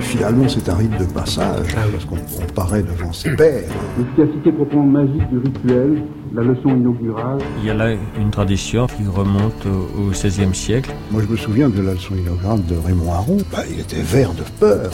finalement, c'est un rite de passage, parce qu'on paraît devant ses pairs. L'efficacité proprement magique du rituel, la leçon inaugurale. Il y a là une tradition qui remonte au XVIe siècle. Moi, je me souviens de la leçon inaugurale de Raymond Aron. Il était vert de peur.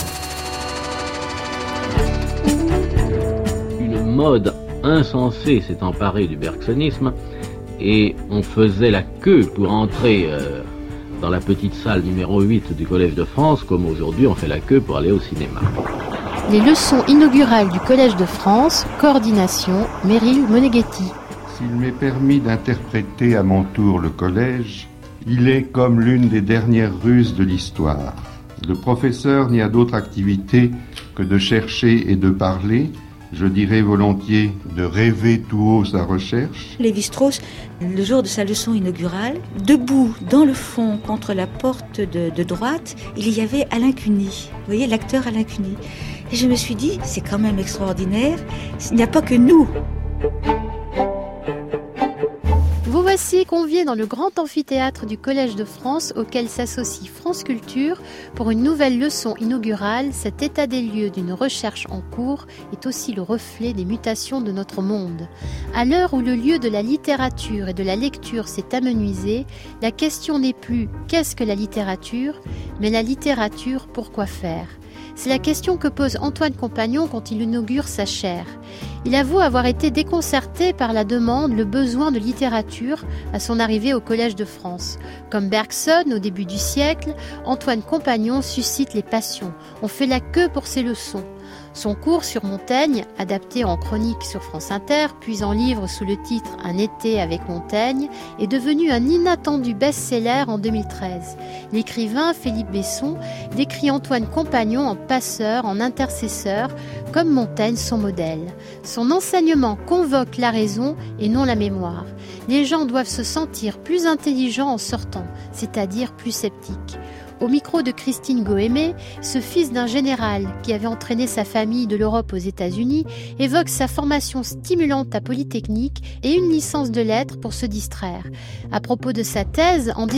Une mode insensée s'est emparée du bergsonisme et on faisait la queue pour entrer dans la petite salle numéro 8 du Collège de France, comme aujourd'hui on fait la queue pour aller au cinéma. Les leçons inaugurales du Collège de France, coordination, Meryl Moneghetti. S'il m'est permis d'interpréter à mon tour le collège, il est comme l'une des dernières ruses de l'histoire. Le professeur n'y a d'autre activité que de chercher et de parler, je dirais volontiers de rêver tout haut sa recherche. Lévi-Strauss, le jour de sa leçon inaugurale, debout dans le fond contre la porte de droite, il y avait Alain Cuny. Vous voyez, l'acteur Alain Cuny. Et je me suis dit, c'est quand même extraordinaire, il n'y a pas que nous. Vous voici conviés dans le grand amphithéâtre du Collège de France auquel s'associe France Culture pour une nouvelle leçon inaugurale. Cet état des lieux d'une recherche en cours est aussi le reflet des mutations de notre monde. À l'heure où le lieu de la littérature et de la lecture s'est amenuisé, la question n'est plus « qu'est-ce que la littérature ?», mais la littérature, pourquoi faire ? C'est la question que pose Antoine Compagnon quand il inaugure sa chaire. Il avoue avoir été déconcerté par la demande, le besoin de littérature à son arrivée au Collège de France. Comme Bergson au début du siècle, Antoine Compagnon suscite les passions. On fait la queue pour ses leçons. Son cours sur Montaigne, adapté en chronique sur France Inter, puis en livre sous le titre « Un été avec Montaigne », est devenu un inattendu best-seller en 2013. L'écrivain Philippe Besson décrit Antoine Compagnon en passeur, en intercesseur, comme Montaigne son modèle. Son enseignement convoque la raison et non la mémoire. Les gens doivent se sentir plus intelligents en sortant, c'est-à-dire plus sceptiques. Au micro de Christine Gohémé, ce fils d'un général qui avait entraîné sa famille de l'Europe aux États-Unis évoque sa formation stimulante à Polytechnique et une licence de lettres pour se distraire. À propos de sa thèse, en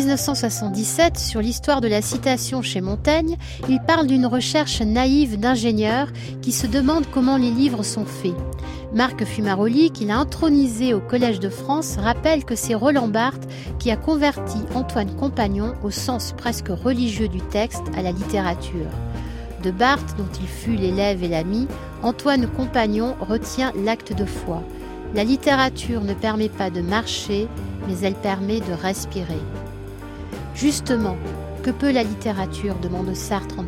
1977, sur l'histoire de la citation chez Montaigne, il parle d'une recherche naïve d'ingénieur qui se demande comment les livres sont faits. Marc Fumaroli, qu'il a intronisé au Collège de France, rappelle que c'est Roland Barthes qui a converti Antoine Compagnon au sens presque religieux du texte à la littérature. De Barthes, dont il fut l'élève et l'ami, Antoine Compagnon retient l'acte de foi. La littérature ne permet pas de marcher, mais elle permet de respirer. Justement, que peut la littérature ? Demande Sartre en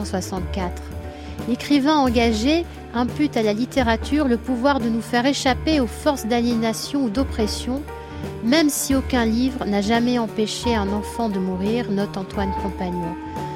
1964. L'écrivain engagé impute à la littérature le pouvoir de nous faire échapper aux forces d'aliénation ou d'oppression, même si aucun livre n'a jamais empêché un enfant de mourir, note Antoine Compagnon.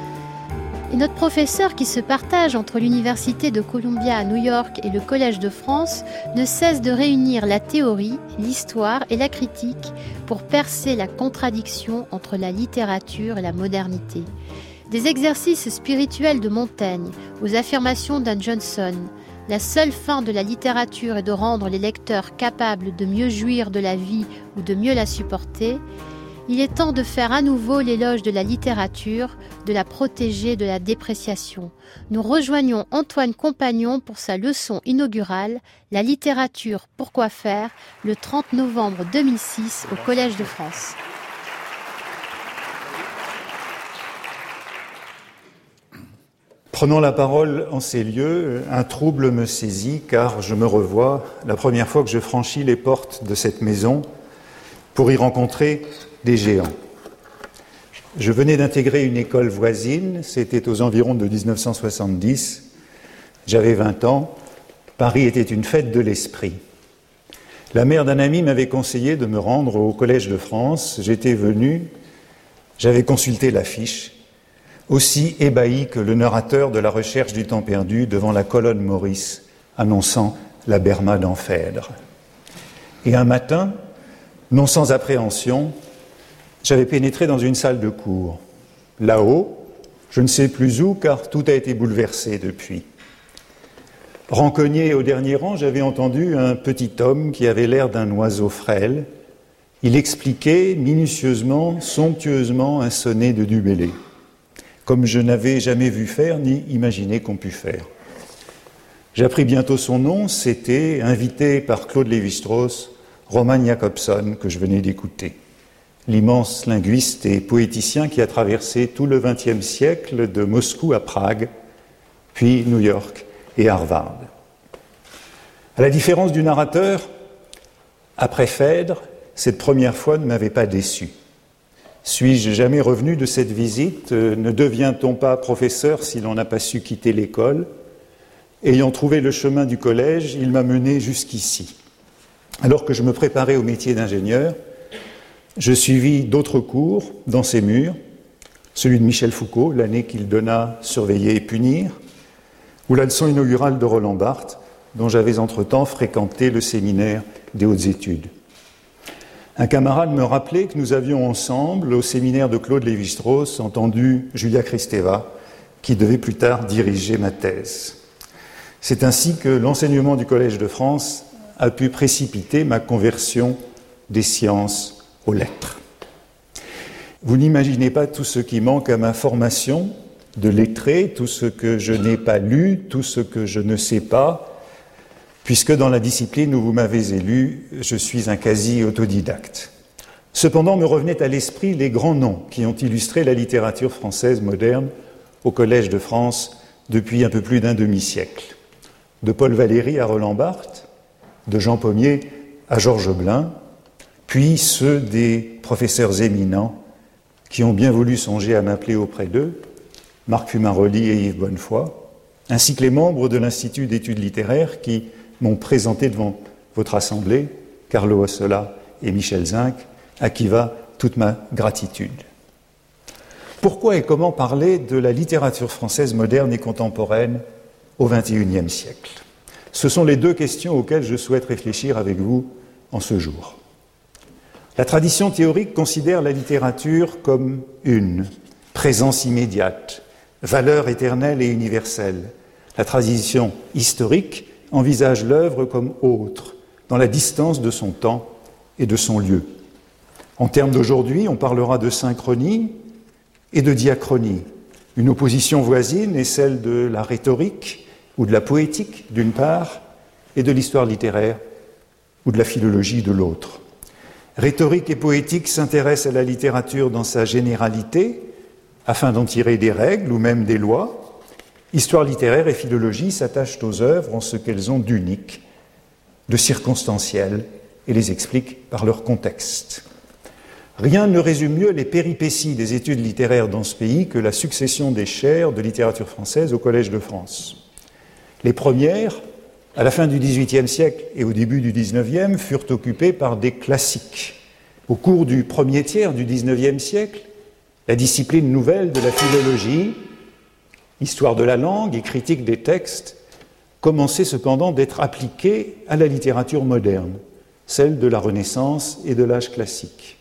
Et notre professeur qui se partage entre l'université de Columbia à New York et le Collège de France ne cesse de réunir la théorie, l'histoire et la critique pour percer la contradiction entre la littérature et la modernité. Des exercices spirituels de Montaigne aux affirmations d'Anne Johnson. La seule fin de la littérature est de rendre les lecteurs capables de mieux jouir de la vie ou de mieux la supporter. Il est temps de faire à nouveau l'éloge de la littérature, de la protéger de la dépréciation. Nous rejoignons Antoine Compagnon pour sa leçon inaugurale « La littérature, pourquoi faire ?», le 30 novembre 2006 au Collège de France. Prenant la parole en ces lieux, un trouble me saisit car je me revois la première fois que je franchis les portes de cette maison pour y rencontrer des géants. Je venais d'intégrer une école voisine, c'était aux environs de 1970, j'avais 20 ans, Paris était une fête de l'esprit. La mère d'un ami m'avait conseillé de me rendre au Collège de France, j'étais venu, j'avais consulté l'affiche, aussi ébahi que le narrateur de la recherche du temps perdu devant la colonne Maurice, annonçant la Berma d'Amphèdre. Et un matin, non sans appréhension, j'avais pénétré dans une salle de cours. Là-haut, je ne sais plus où, car tout a été bouleversé depuis. Rancogné au dernier rang, j'avais entendu un petit homme qui avait l'air d'un oiseau frêle. Il expliquait minutieusement, somptueusement un sonnet de Du Bellay. comme je n'avais jamais vu faire ni imaginé qu'on pût faire. J'appris bientôt son nom, c'était, invité par Claude Lévi-Strauss, Roman Jakobson, que je venais d'écouter, l'immense linguiste et poéticien qui a traversé tout le XXe siècle de Moscou à Prague, puis New York et Harvard. À la différence du narrateur, après Phèdre, cette première fois ne m'avait pas déçu. Suis-je jamais revenu de cette visite? Ne devient-on pas professeur si l'on n'a pas su quitter l'école? Ayant trouvé le chemin du collège, il m'a mené jusqu'ici. Alors que je me préparais au métier d'ingénieur, je suivis d'autres cours dans ces murs, celui de Michel Foucault, l'année qu'il donna Surveiller et punir, ou la leçon inaugurale de Roland Barthes, dont j'avais entre-temps fréquenté le séminaire des hautes études. Un camarade me rappelait que nous avions ensemble, au séminaire de Claude Lévi-Strauss, entendu Julia Kristeva, qui devait plus tard diriger ma thèse. C'est ainsi que l'enseignement du Collège de France a pu précipiter ma conversion des sciences aux lettres. Vous n'imaginez pas tout ce qui manque à ma formation de lettré, tout ce que je n'ai pas lu, tout ce que je ne sais pas, puisque dans la discipline où vous m'avez élu, je suis un quasi-autodidacte. Cependant, me revenaient à l'esprit les grands noms qui ont illustré la littérature française moderne au Collège de France depuis un peu plus d'un demi-siècle. De Paul Valéry à Roland Barthes, de Jean Pommier à Georges Blain, puis ceux des professeurs éminents qui ont bien voulu songer à m'appeler auprès d'eux, Marc Fumaroli et Yves Bonnefoy, ainsi que les membres de l'Institut d'études littéraires qui m'ont présenté devant votre assemblée, Carlo Ossola et Michel Zinc, à qui va toute ma gratitude. Pourquoi et comment parler de la littérature française moderne et contemporaine au XXIe siècle? Ce sont les deux questions auxquelles je souhaite réfléchir avec vous en ce jour. La tradition théorique considère la littérature comme une présence immédiate, valeur éternelle et universelle. La tradition historique envisage l'œuvre comme autre, dans la distance de son temps et de son lieu. En termes d'aujourd'hui, on parlera de synchronie et de diachronie. Une opposition voisine est celle de la rhétorique ou de la poétique d'une part, et de l'histoire littéraire ou de la philologie de l'autre. Rhétorique et poétique s'intéressent à la littérature dans sa généralité, afin d'en tirer des règles ou même des lois. Histoire littéraire et philologie s'attachent aux œuvres en ce qu'elles ont d'unique, de circonstanciel, et les expliquent par leur contexte. Rien ne résume mieux les péripéties des études littéraires dans ce pays que la succession des chaires de littérature française au Collège de France. Les premières, à la fin du XVIIIe siècle et au début du XIXe, furent occupées par des classiques. Au cours du premier tiers du XIXe siècle, la discipline nouvelle de la philologie, histoire de la langue et critique des textes, commençait cependant d'être appliquée à la littérature moderne, celle de la Renaissance et de l'âge classique.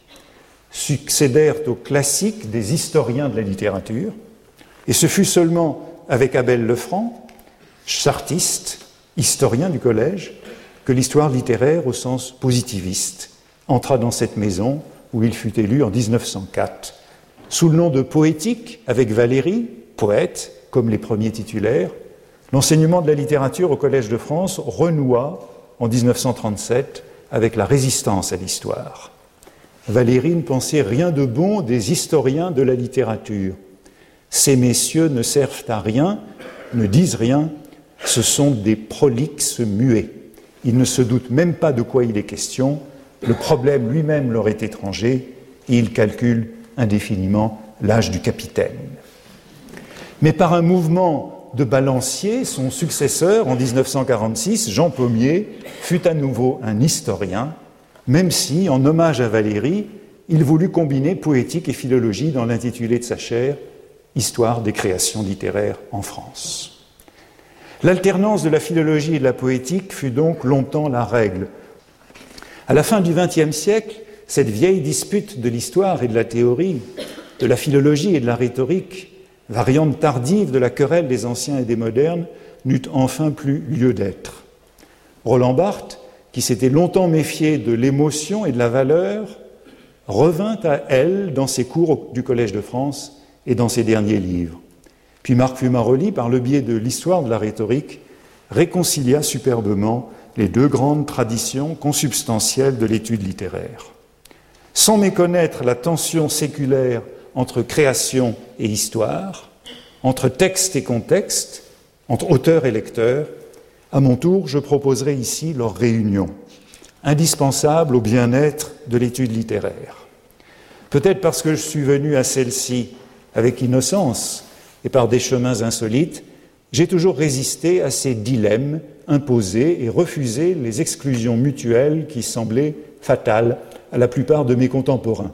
Succédèrent aux classiques des historiens de la littérature, et ce fut seulement avec Abel Lefranc, chartiste, historien du collège, que l'histoire littéraire au sens positiviste entra dans cette maison où il fut élu en 1904, sous le nom de poétique, avec Valéry, poète, comme les premiers titulaires. L'enseignement de la littérature au Collège de France renoua en 1937 avec la résistance à l'histoire. Valéry ne pensait rien de bon des historiens de la littérature. Ces messieurs ne servent à rien, ne disent rien, ce sont des prolixes muets. Ils ne se doutent même pas de quoi il est question, le problème lui-même leur est étranger, et ils calculent indéfiniment l'âge du capitaine. Mais par un mouvement de balancier, son successeur, en 1946, Jean Pommier, fut à nouveau un historien, même si, en hommage à Valéry, il voulut combiner poétique et philologie dans l'intitulé de sa chaire « Histoire des créations littéraires en France ». L'alternance de la philologie et de la poétique fut donc longtemps la règle. À la fin du XXe siècle, cette vieille dispute de l'histoire et de la théorie, de la philologie et de la rhétorique, variante tardive de la querelle des anciens et des modernes, n'eut enfin plus lieu d'être. Roland Barthes, qui s'était longtemps méfié de l'émotion et de la valeur, revint à elle dans ses cours du Collège de France et dans ses derniers livres. Puis Marc Fumaroli, par le biais de l'histoire de la rhétorique, réconcilia superbement les deux grandes traditions consubstantielles de l'étude littéraire. Sans méconnaître la tension séculaire entre création et histoire, entre texte et contexte, entre auteur et lecteur, à mon tour, je proposerai ici leur réunion, indispensable au bien-être de l'étude littéraire. Peut-être parce que je suis venu à celle-ci avec innocence et par des chemins insolites, j'ai toujours résisté à ces dilemmes imposés et refusé les exclusions mutuelles qui semblaient fatales à la plupart de mes contemporains.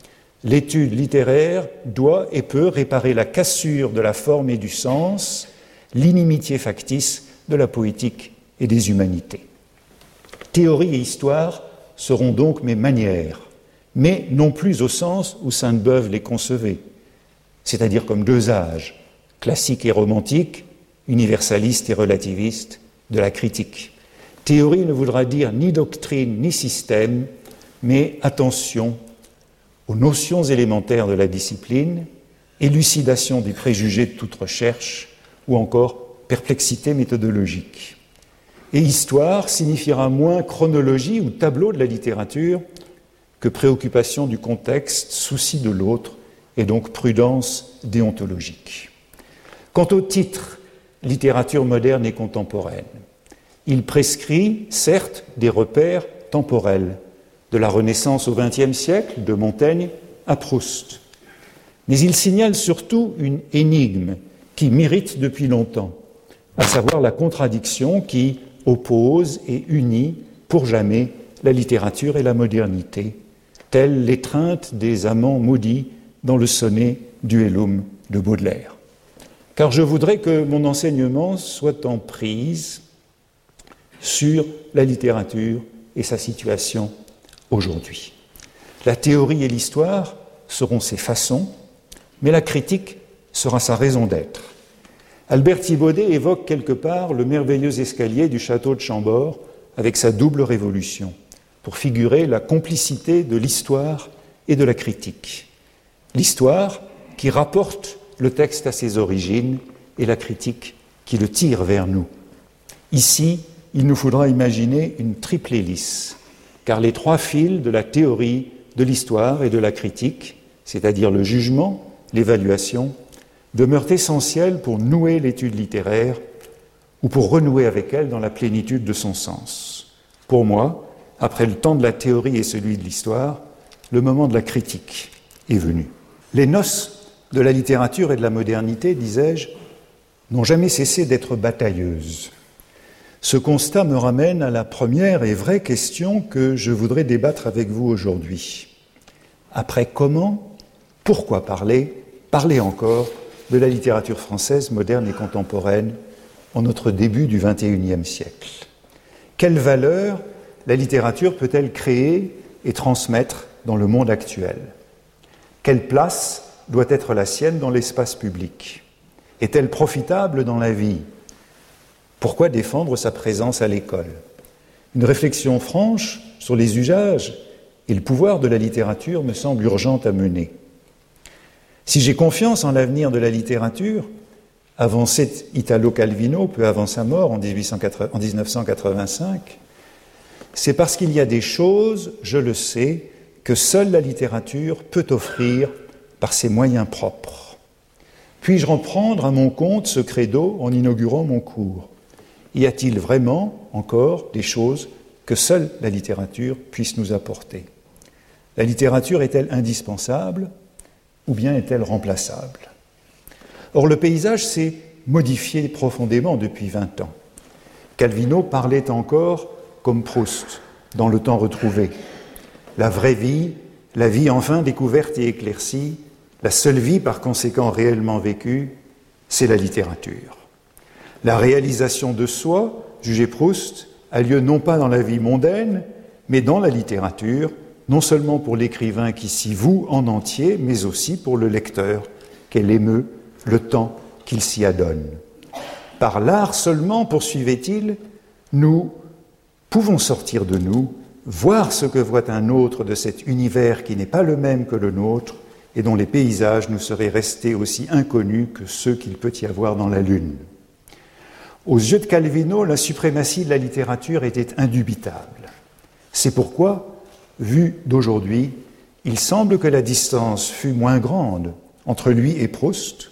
L'étude littéraire doit et peut réparer la cassure de la forme et du sens, l'inimitié factice de la poétique et des humanités. Théorie et histoire seront donc mes manières, mais non plus au sens où Sainte-Beuve les concevait, c'est-à-dire comme deux âges, classique et romantique, universaliste et relativiste, de la critique. Théorie ne voudra dire ni doctrine ni système, mais attention aux notions élémentaires de la discipline, élucidation des préjugés de toute recherche, ou encore perplexité méthodologique. Et histoire signifiera moins chronologie ou tableau de la littérature que préoccupation du contexte, souci de l'autre et donc prudence déontologique. Quant au titre « Littérature moderne et contemporaine », il prescrit, certes, des repères temporels, de la Renaissance au XXe siècle, de Montaigne à Proust. Mais il signale surtout une énigme qui m'irrite depuis longtemps, à savoir la contradiction qui oppose et unit pour jamais la littérature et la modernité, telle l'étreinte des amants maudits dans le sonnet Duellum de Baudelaire. Car je voudrais que mon enseignement soit en prise sur la littérature et sa situation aujourd'hui. La théorie et l'histoire seront ses façons, mais la critique sera sa raison d'être. Albert Thibaudet évoque quelque part le merveilleux escalier du château de Chambord avec sa double révolution, pour figurer la complicité de l'histoire et de la critique. L'histoire qui rapporte le texte à ses origines et la critique qui le tire vers nous. Ici, il nous faudra imaginer une triple hélice, car les trois fils de la théorie, de l'histoire et de la critique, c'est-à-dire le jugement, l'évaluation, demeurent essentiels pour nouer l'étude littéraire ou pour renouer avec elle dans la plénitude de son sens. Pour moi, après le temps de la théorie et celui de l'histoire, le moment de la critique est venu. Les noces de la littérature et de la modernité, disais-je, n'ont jamais cessé d'être batailleuses. Ce constat me ramène à la première et vraie question que je voudrais débattre avec vous aujourd'hui. Après comment, pourquoi parler encore de la littérature française moderne et contemporaine en notre début du XXIe siècle? Quelle valeur la littérature peut-elle créer et transmettre dans le monde actuel? Quelle place doit être la sienne dans l'espace public? Est-elle profitable dans la vie? Pourquoi défendre sa présence à l'école? Une réflexion franche sur les usages et le pouvoir de la littérature me semble urgente à mener. Si j'ai confiance en l'avenir de la littérature, avançait Italo Calvino peu avant sa mort en 1985, c'est parce qu'il y a des choses, je le sais, que seule la littérature peut offrir par ses moyens propres. Puis-je reprendre à mon compte ce credo en inaugurant mon cours? Y a-t-il vraiment encore des choses que seule la littérature puisse nous apporter? La littérature est-elle indispensable ou bien est-elle remplaçable? Or, le paysage s'est modifié profondément depuis 20 ans. Calvino parlait encore comme Proust, dans Le temps retrouvé. La vraie vie, la vie enfin découverte et éclaircie, la seule vie par conséquent réellement vécue, c'est la littérature. La réalisation de soi, jugeait Proust, a lieu non pas dans la vie mondaine, mais dans la littérature, non seulement pour l'écrivain qui s'y voue en entier, mais aussi pour le lecteur, qu'elle émeut le temps qu'il s'y adonne. Par l'art seulement, poursuivait-il, nous pouvons sortir de nous, voir ce que voit un autre de cet univers qui n'est pas le même que le nôtre, et dont les paysages nous seraient restés aussi inconnus que ceux qu'il peut y avoir dans la Lune. Aux yeux de Calvino, la suprématie de la littérature était indubitable. C'est pourquoi, vu d'aujourd'hui, il semble que la distance fut moins grande entre lui et Proust,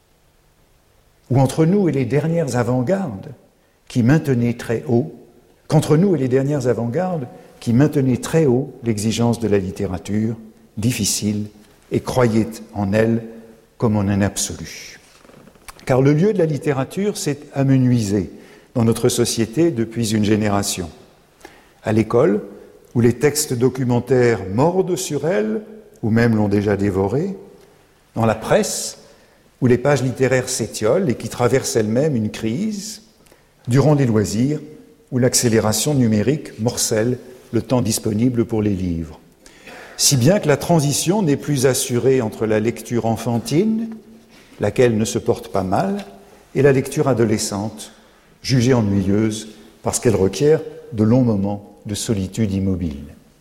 ou entre nous et les dernières avant-gardes qui maintenaient très haut, qu'entre nous et les dernières avant-gardes qui maintenaient très haut l'exigence de la littérature, difficile, et croyaient en elle comme en un absolu. Car le lieu de la littérature s'est amenuisé dans notre société depuis une génération. À l'école, où les textes documentaires mordent sur elle, ou même l'ont déjà dévorée, dans la presse, où les pages littéraires s'étiolent et qui traversent elles-mêmes une crise, durant les loisirs, où l'accélération numérique morcelle le temps disponible pour les livres. Si bien que la transition n'est plus assurée entre la lecture enfantine, laquelle ne se porte pas mal, et la lecture adolescente, jugée ennuyeuse parce qu'elle requiert de longs moments de solitude immobile.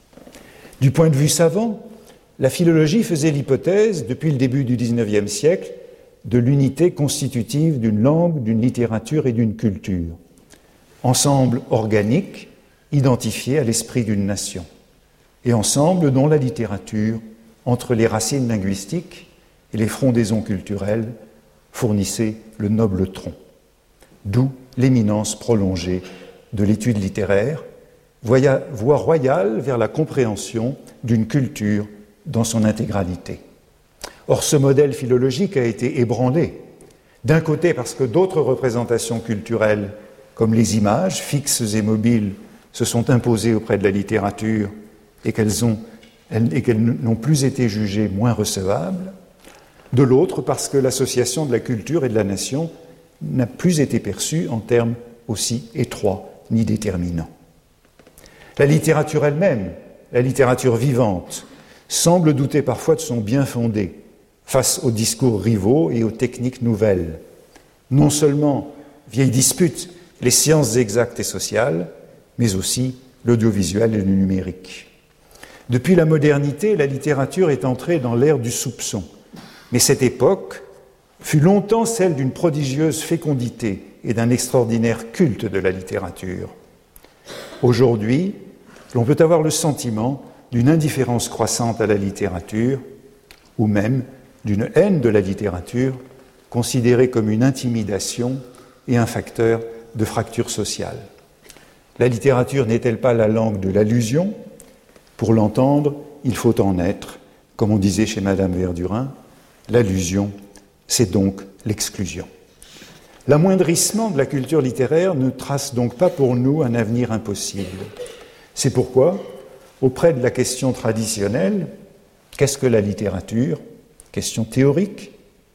Du point de vue savant, la philologie faisait l'hypothèse, depuis le début du XIXe siècle, de l'unité constitutive d'une langue, d'une littérature et d'une culture, ensemble organique, identifié à l'esprit d'une nation, et ensemble dont la littérature, entre les racines linguistiques et les frondaisons culturelles, fournissait le noble tronc. D'où l'éminence prolongée de l'étude littéraire, voie royale vers la compréhension d'une culture dans son intégralité. Or, ce modèle philologique a été ébranlé, d'un côté parce que d'autres représentations culturelles, comme les images, fixes et mobiles, se sont imposées auprès de la littérature et qu'elles n'ont plus été jugées moins recevables, de l'autre parce que l'association de la culture et de la nation n'a plus été perçue en termes aussi étroits ni déterminants. La littérature elle-même, la littérature vivante, semble douter parfois de son bien fondé face aux discours rivaux et aux techniques nouvelles. Non seulement, vieille dispute, les sciences exactes et sociales, mais aussi l'audiovisuel et le numérique. Depuis la modernité, la littérature est entrée dans l'ère du soupçon. Mais cette époque fut longtemps celle d'une prodigieuse fécondité et d'un extraordinaire culte de la littérature. Aujourd'hui, l'on peut avoir le sentiment d'une indifférence croissante à la littérature, ou même d'une haine de la littérature, considérée comme une intimidation et un facteur de fracture sociale. La littérature n'est-elle pas la langue de l'allusion ? Pour l'entendre, il faut en être, comme on disait chez Madame Verdurin, l'allusion, c'est donc l'exclusion. L'amoindrissement de la culture littéraire ne trace donc pas pour nous un avenir impossible. C'est pourquoi, auprès de la question traditionnelle, qu'est-ce que la littérature ? Question théorique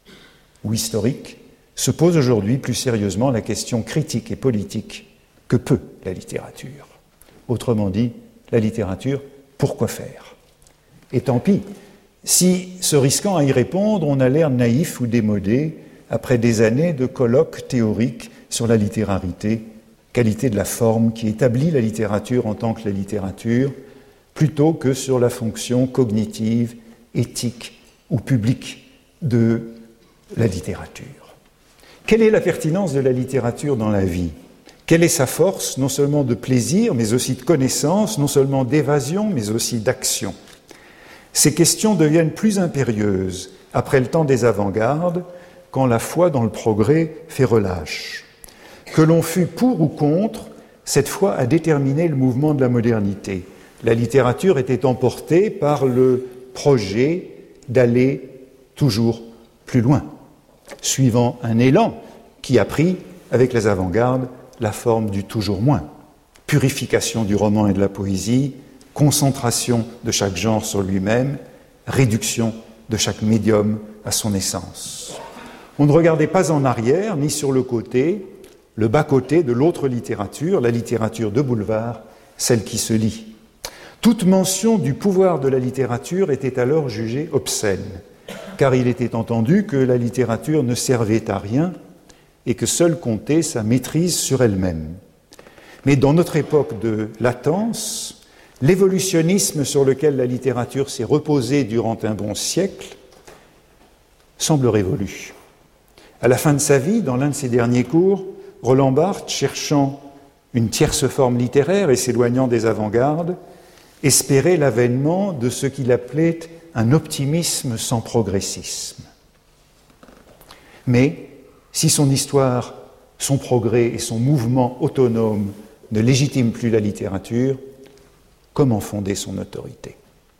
ou historique, se pose aujourd'hui plus sérieusement la question critique et politique que peut la littérature. Autrement dit, la littérature, pourquoi faire ? Et tant pis, si, se risquant à y répondre, on a l'air naïf ou démodé après des années de colloques théoriques sur la littérarité, qualité de la forme qui établit la littérature en tant que la littérature, plutôt que sur la fonction cognitive, éthique ou publique de la littérature. Quelle est la pertinence de la littérature dans la vie ? Quelle est sa force, non seulement de plaisir, mais aussi de connaissance, non seulement d'évasion, mais aussi d'action ? Ces questions deviennent plus impérieuses après le temps des avant-gardes, quand la foi dans le progrès fait relâche. Que l'on fût pour ou contre, cette foi a déterminé le mouvement de la modernité. La littérature était emportée par le projet d'aller toujours plus loin, suivant un élan qui a pris, avec les avant-gardes, la forme du toujours moins. Purification du roman et de la poésie, concentration de chaque genre sur lui-même, réduction de chaque médium à son essence. On ne regardait pas en arrière, ni sur le côté, le bas-côté de l'autre littérature, la littérature de boulevard, celle qui se lit. Toute mention du pouvoir de la littérature était alors jugée obscène, car il était entendu que la littérature ne servait à rien et que seule comptait sa maîtrise sur elle-même. Mais dans notre époque de latence, l'évolutionnisme sur lequel la littérature s'est reposée durant un bon siècle semble révolue. À la fin de sa vie, dans l'un de ses derniers cours, Roland Barthes, cherchant une tierce forme littéraire et s'éloignant des avant-gardes, espérait l'avènement de ce qu'il appelait un optimisme sans progressisme. Mais si son histoire, son progrès et son mouvement autonome ne légitiment plus la littérature, comment fonder son autorité ?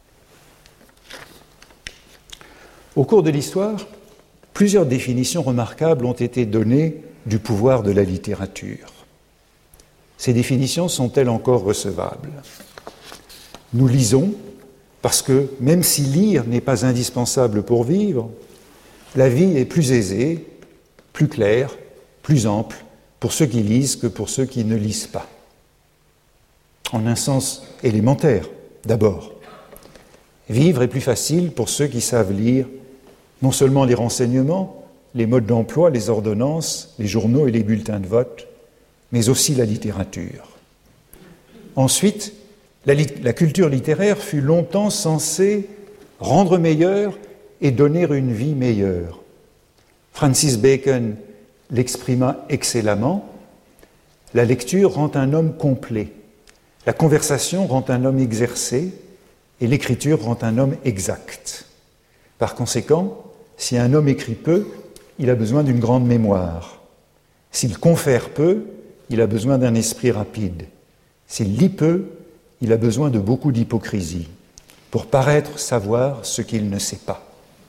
Au cours de l'histoire, plusieurs définitions remarquables ont été données du pouvoir de la littérature. Ces définitions sont-elles encore recevables ? Nous lisons parce que, même si lire n'est pas indispensable pour vivre, la vie est plus aisée, plus claire, plus ample pour ceux qui lisent que pour ceux qui ne lisent pas. En un sens élémentaire, d'abord. Vivre est plus facile pour ceux qui savent lire non seulement les renseignements, les modes d'emploi, les ordonnances, les journaux et les bulletins de vote, mais aussi la littérature. Ensuite, la culture littéraire fut longtemps censée rendre meilleure et donner une vie meilleure. Francis Bacon l'exprima excellemment, la lecture rend un homme complet, la conversation rend un homme exercé et l'écriture rend un homme exact. Par conséquent, si un homme écrit peu, il a besoin d'une grande mémoire. S'il confère peu, il a besoin d'un esprit rapide. S'il lit peu, il a besoin de beaucoup d'hypocrisie pour paraître savoir ce qu'il ne sait pas.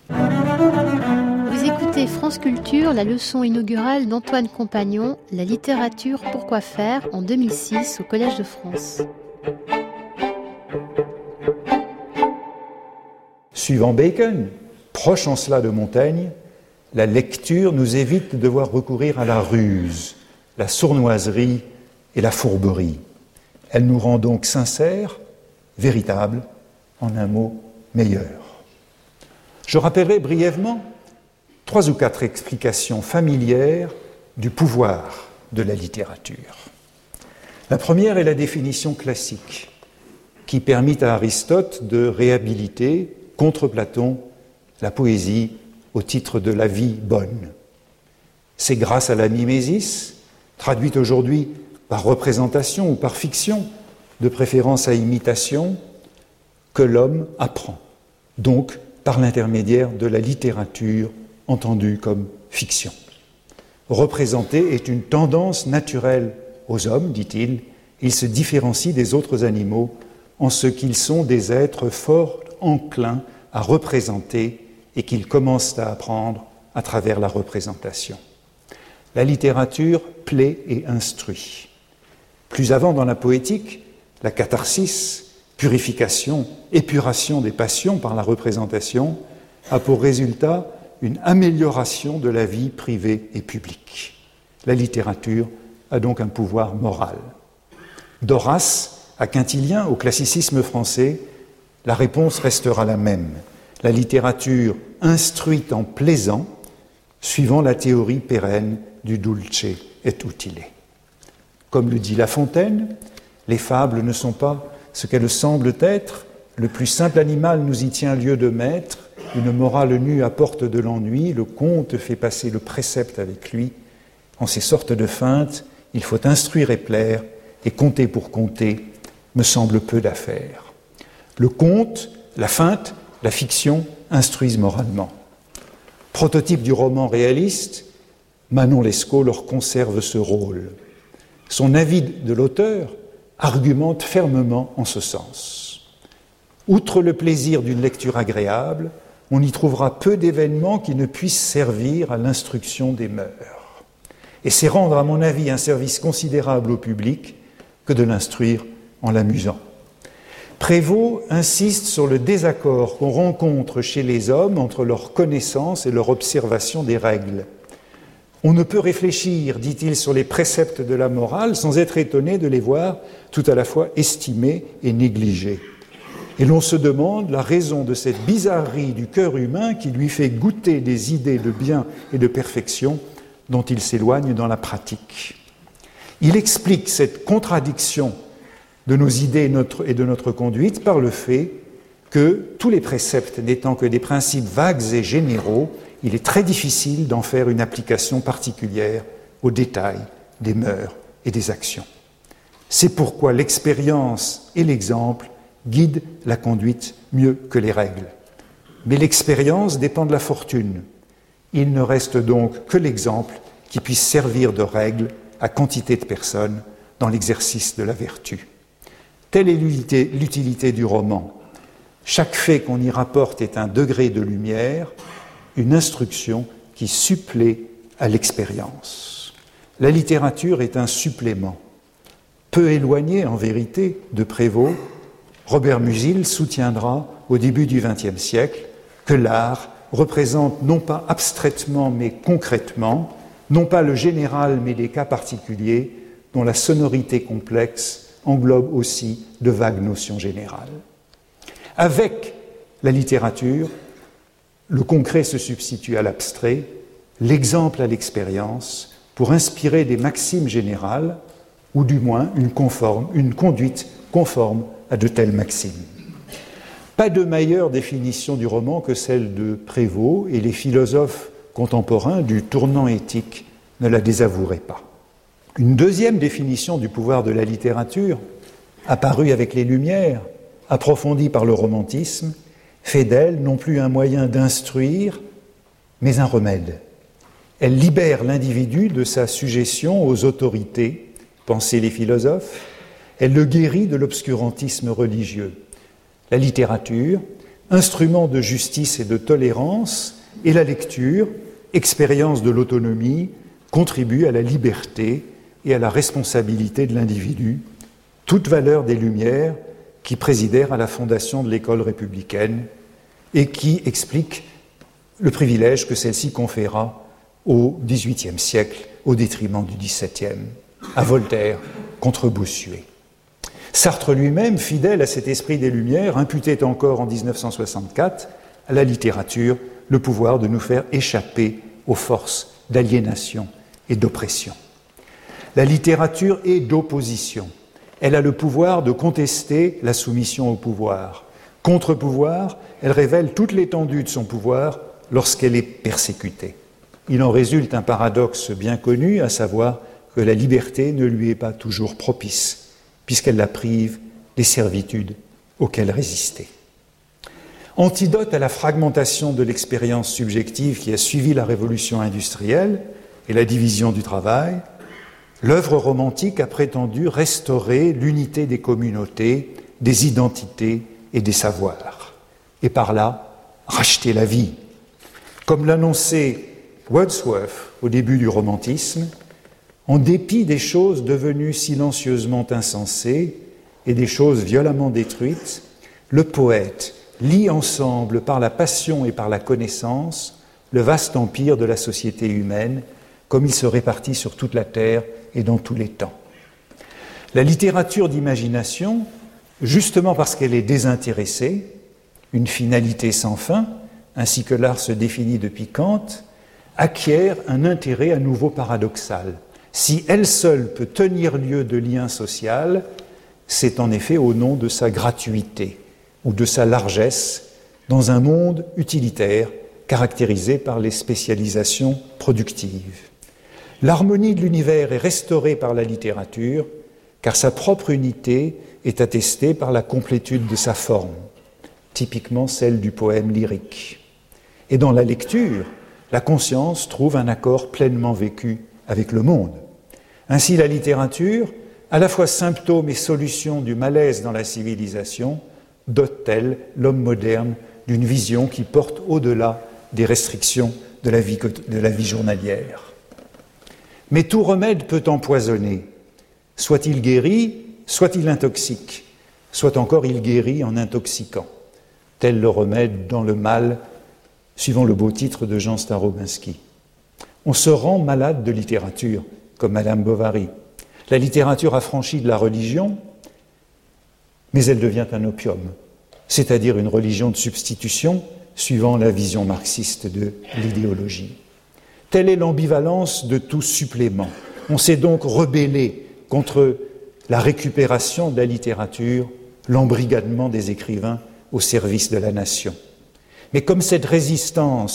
Vous écoutez France Culture, la leçon inaugurale d'Antoine Compagnon, La littérature, pourquoi faire, en 2006 au Collège de France. Suivant Bacon, proche en cela de Montaigne, la lecture nous évite de devoir recourir à la ruse, la sournoiserie et la fourberie. Elle nous rend donc sincères, véritables, en un mot, meilleurs. Je rappellerai brièvement 3 ou 4 explications familières du pouvoir de la littérature. La première est la définition classique, qui permit à Aristote de réhabiliter, contre Platon, la poésie au titre de la vie bonne. C'est grâce à la mimésis, traduite aujourd'hui par représentation ou par fiction, de préférence à imitation, que l'homme apprend, donc par l'intermédiaire de la littérature entendue comme fiction. Représenter est une tendance naturelle aux hommes, dit-il. Ils se différencient des autres animaux en ce qu'ils sont des êtres fort enclins à représenter et qu'ils commencent à apprendre à travers la représentation. La littérature plaît et instruit. Plus avant dans la poétique, la catharsis, purification, épuration des passions par la représentation, a pour résultat une amélioration de la vie privée et publique. La littérature a donc un pouvoir moral. D'Horace à Quintilien, au classicisme français, la réponse restera la même. La littérature instruite en plaisant, suivant la théorie pérenne du dulce et utile. Comme le dit La Fontaine, les fables ne sont pas ce qu'elles semblent être, le plus simple animal nous y tient lieu de maître, une morale nue apporte de l'ennui, le conte fait passer le précepte avec lui. En ces sortes de feintes, il faut instruire et plaire, et compter pour compter me semble peu d'affaires. Le conte, la feinte, la fiction instruisent moralement. Prototype du roman réaliste, Manon Lescaut leur conserve ce rôle. Son avis de l'auteur argumente fermement en ce sens. Outre le plaisir d'une lecture agréable, on y trouvera peu d'événements qui ne puissent servir à l'instruction des mœurs. Et c'est rendre, à mon avis, un service considérable au public que de l'instruire en l'amusant. Prévost insiste sur le désaccord qu'on rencontre chez les hommes entre leur connaissance et leur observation des règles. On ne peut réfléchir, dit-il, sur les préceptes de la morale sans être étonné de les voir tout à la fois estimés et négligés. Et l'on se demande la raison de cette bizarrerie du cœur humain qui lui fait goûter des idées de bien et de perfection dont il s'éloigne dans la pratique. Il explique cette contradiction de nos idées et de notre conduite par le fait que, tous les préceptes n'étant que des principes vagues et généraux, il est très difficile d'en faire une application particulière aux détails des mœurs et des actions. C'est pourquoi l'expérience et l'exemple guident la conduite mieux que les règles. Mais l'expérience dépend de la fortune. Il ne reste donc que l'exemple qui puisse servir de règle à quantité de personnes dans l'exercice de la vertu. Telle est l'utilité du roman. Chaque fait qu'on y rapporte est un degré de lumière, une instruction qui supplée à l'expérience. La littérature est un supplément. Peu éloigné, en vérité, de Prévost, Robert Musil soutiendra au début du XXe siècle que l'art représente non pas abstraitement mais concrètement, non pas le général mais les cas particuliers dont la sonorité complexe englobe aussi de vagues notions générales. Avec la littérature, le concret se substitue à l'abstrait, l'exemple à l'expérience, pour inspirer des maximes générales, ou du moins une conduite conforme à de telles maximes. Pas de meilleure définition du roman que celle de Prévost, et les philosophes contemporains du tournant éthique ne la désavoueraient pas. Une deuxième définition du pouvoir de la littérature, apparue avec les Lumières, approfondie par le romantisme, fait d'elle non plus un moyen d'instruire, mais un remède. Elle libère l'individu de sa sujétion aux autorités, pensaient les philosophes, elle le guérit de l'obscurantisme religieux. La littérature, instrument de justice et de tolérance, et la lecture, expérience de l'autonomie, contribue à la liberté et à la responsabilité de l'individu, toute valeur des Lumières qui présidèrent à la fondation de l'école républicaine et qui explique le privilège que celle-ci conféra au XVIIIe siècle au détriment du XVIIe, à Voltaire contre Bossuet. Sartre lui-même, fidèle à cet esprit des Lumières, imputait encore en 1964 à la littérature le pouvoir de nous faire échapper aux forces d'aliénation et d'oppression. La littérature est d'opposition. Elle a le pouvoir de contester la soumission au pouvoir. Contre-pouvoir, elle révèle toute l'étendue de son pouvoir lorsqu'elle est persécutée. Il en résulte un paradoxe bien connu, à savoir que la liberté ne lui est pas toujours propice, puisqu'elle la prive des servitudes auxquelles résister. Antidote à la fragmentation de l'expérience subjective qui a suivi la révolution industrielle et la division du travail, l'œuvre romantique a prétendu restaurer l'unité des communautés, des identités et des savoirs, et par là, racheter la vie. Comme l'annonçait Wordsworth au début du romantisme, en dépit des choses devenues silencieusement insensées et des choses violemment détruites, le poète lie ensemble par la passion et par la connaissance le vaste empire de la société humaine, comme il se répartit sur toute la terre et dans tous les temps. La littérature d'imagination, justement parce qu'elle est désintéressée, une finalité sans fin, ainsi que l'art se définit depuis Kant, acquiert un intérêt à nouveau paradoxal. Si elle seule peut tenir lieu de lien social, c'est en effet au nom de sa gratuité ou de sa largesse dans un monde utilitaire caractérisé par les spécialisations productives. L'harmonie de l'univers est restaurée par la littérature, car sa propre unité est attestée par la complétude de sa forme, typiquement celle du poème lyrique. Et dans la lecture, la conscience trouve un accord pleinement vécu avec le monde. Ainsi, la littérature, à la fois symptôme et solution du malaise dans la civilisation, dote-t-elle l'homme moderne d'une vision qui porte au-delà des restrictions de la vie journalière. Mais tout remède peut empoisonner. Soit il guérit, soit il intoxique, soit encore il guérit en intoxiquant. Tel le remède dans le mal, suivant le beau titre de Jean Starobinski. On se rend malade de littérature, comme Madame Bovary. La littérature affranchit de la religion, mais elle devient un opium, c'est-à-dire une religion de substitution, suivant la vision marxiste de l'idéologie. Telle est l'ambivalence de tout supplément. On s'est donc rebellé contre la récupération de la littérature, l'embrigadement des écrivains au service de la nation. Mais comme cette résistance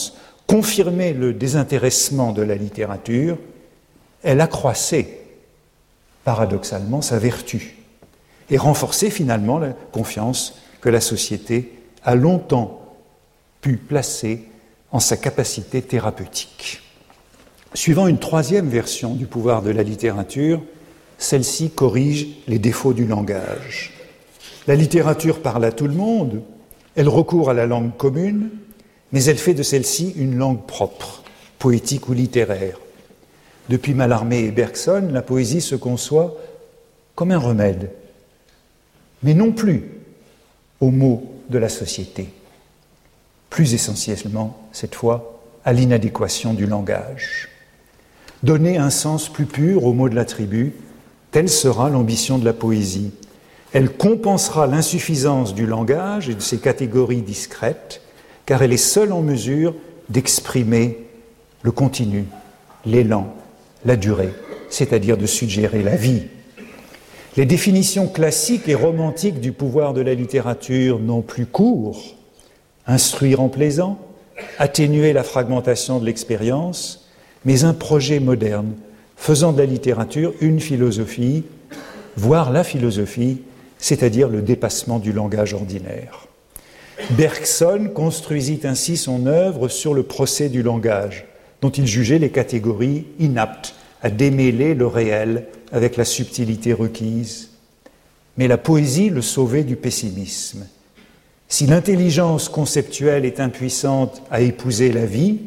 confirmait le désintéressement de la littérature, elle accroissait paradoxalement sa vertu et renforçait finalement la confiance que la société a longtemps pu placer en sa capacité thérapeutique. Suivant une troisième version du pouvoir de la littérature, celle-ci corrige les défauts du langage. La littérature parle à tout le monde, elle recourt à la langue commune, mais elle fait de celle-ci une langue propre, poétique ou littéraire. Depuis Mallarmé et Bergson, la poésie se conçoit comme un remède, mais non plus aux maux de la société, plus essentiellement, cette fois, à l'inadéquation du langage. Donner un sens plus pur aux mots de la tribu, telle sera l'ambition de la poésie. Elle compensera l'insuffisance du langage et de ses catégories discrètes, car elle est seule en mesure d'exprimer le continu, l'élan, la durée, c'est-à-dire de suggérer la vie. Les définitions classiques et romantiques du pouvoir de la littérature n'ont plus cours. Instruire en plaisant, atténuer la fragmentation de l'expérience, mais un projet moderne faisant de la littérature une philosophie, voire la philosophie, c'est-à-dire le dépassement du langage ordinaire. Bergson construisit ainsi son œuvre sur le procès du langage, dont il jugeait les catégories inaptes à démêler le réel avec la subtilité requise. Mais la poésie le sauvait du pessimisme. Si l'intelligence conceptuelle est impuissante à épouser la vie,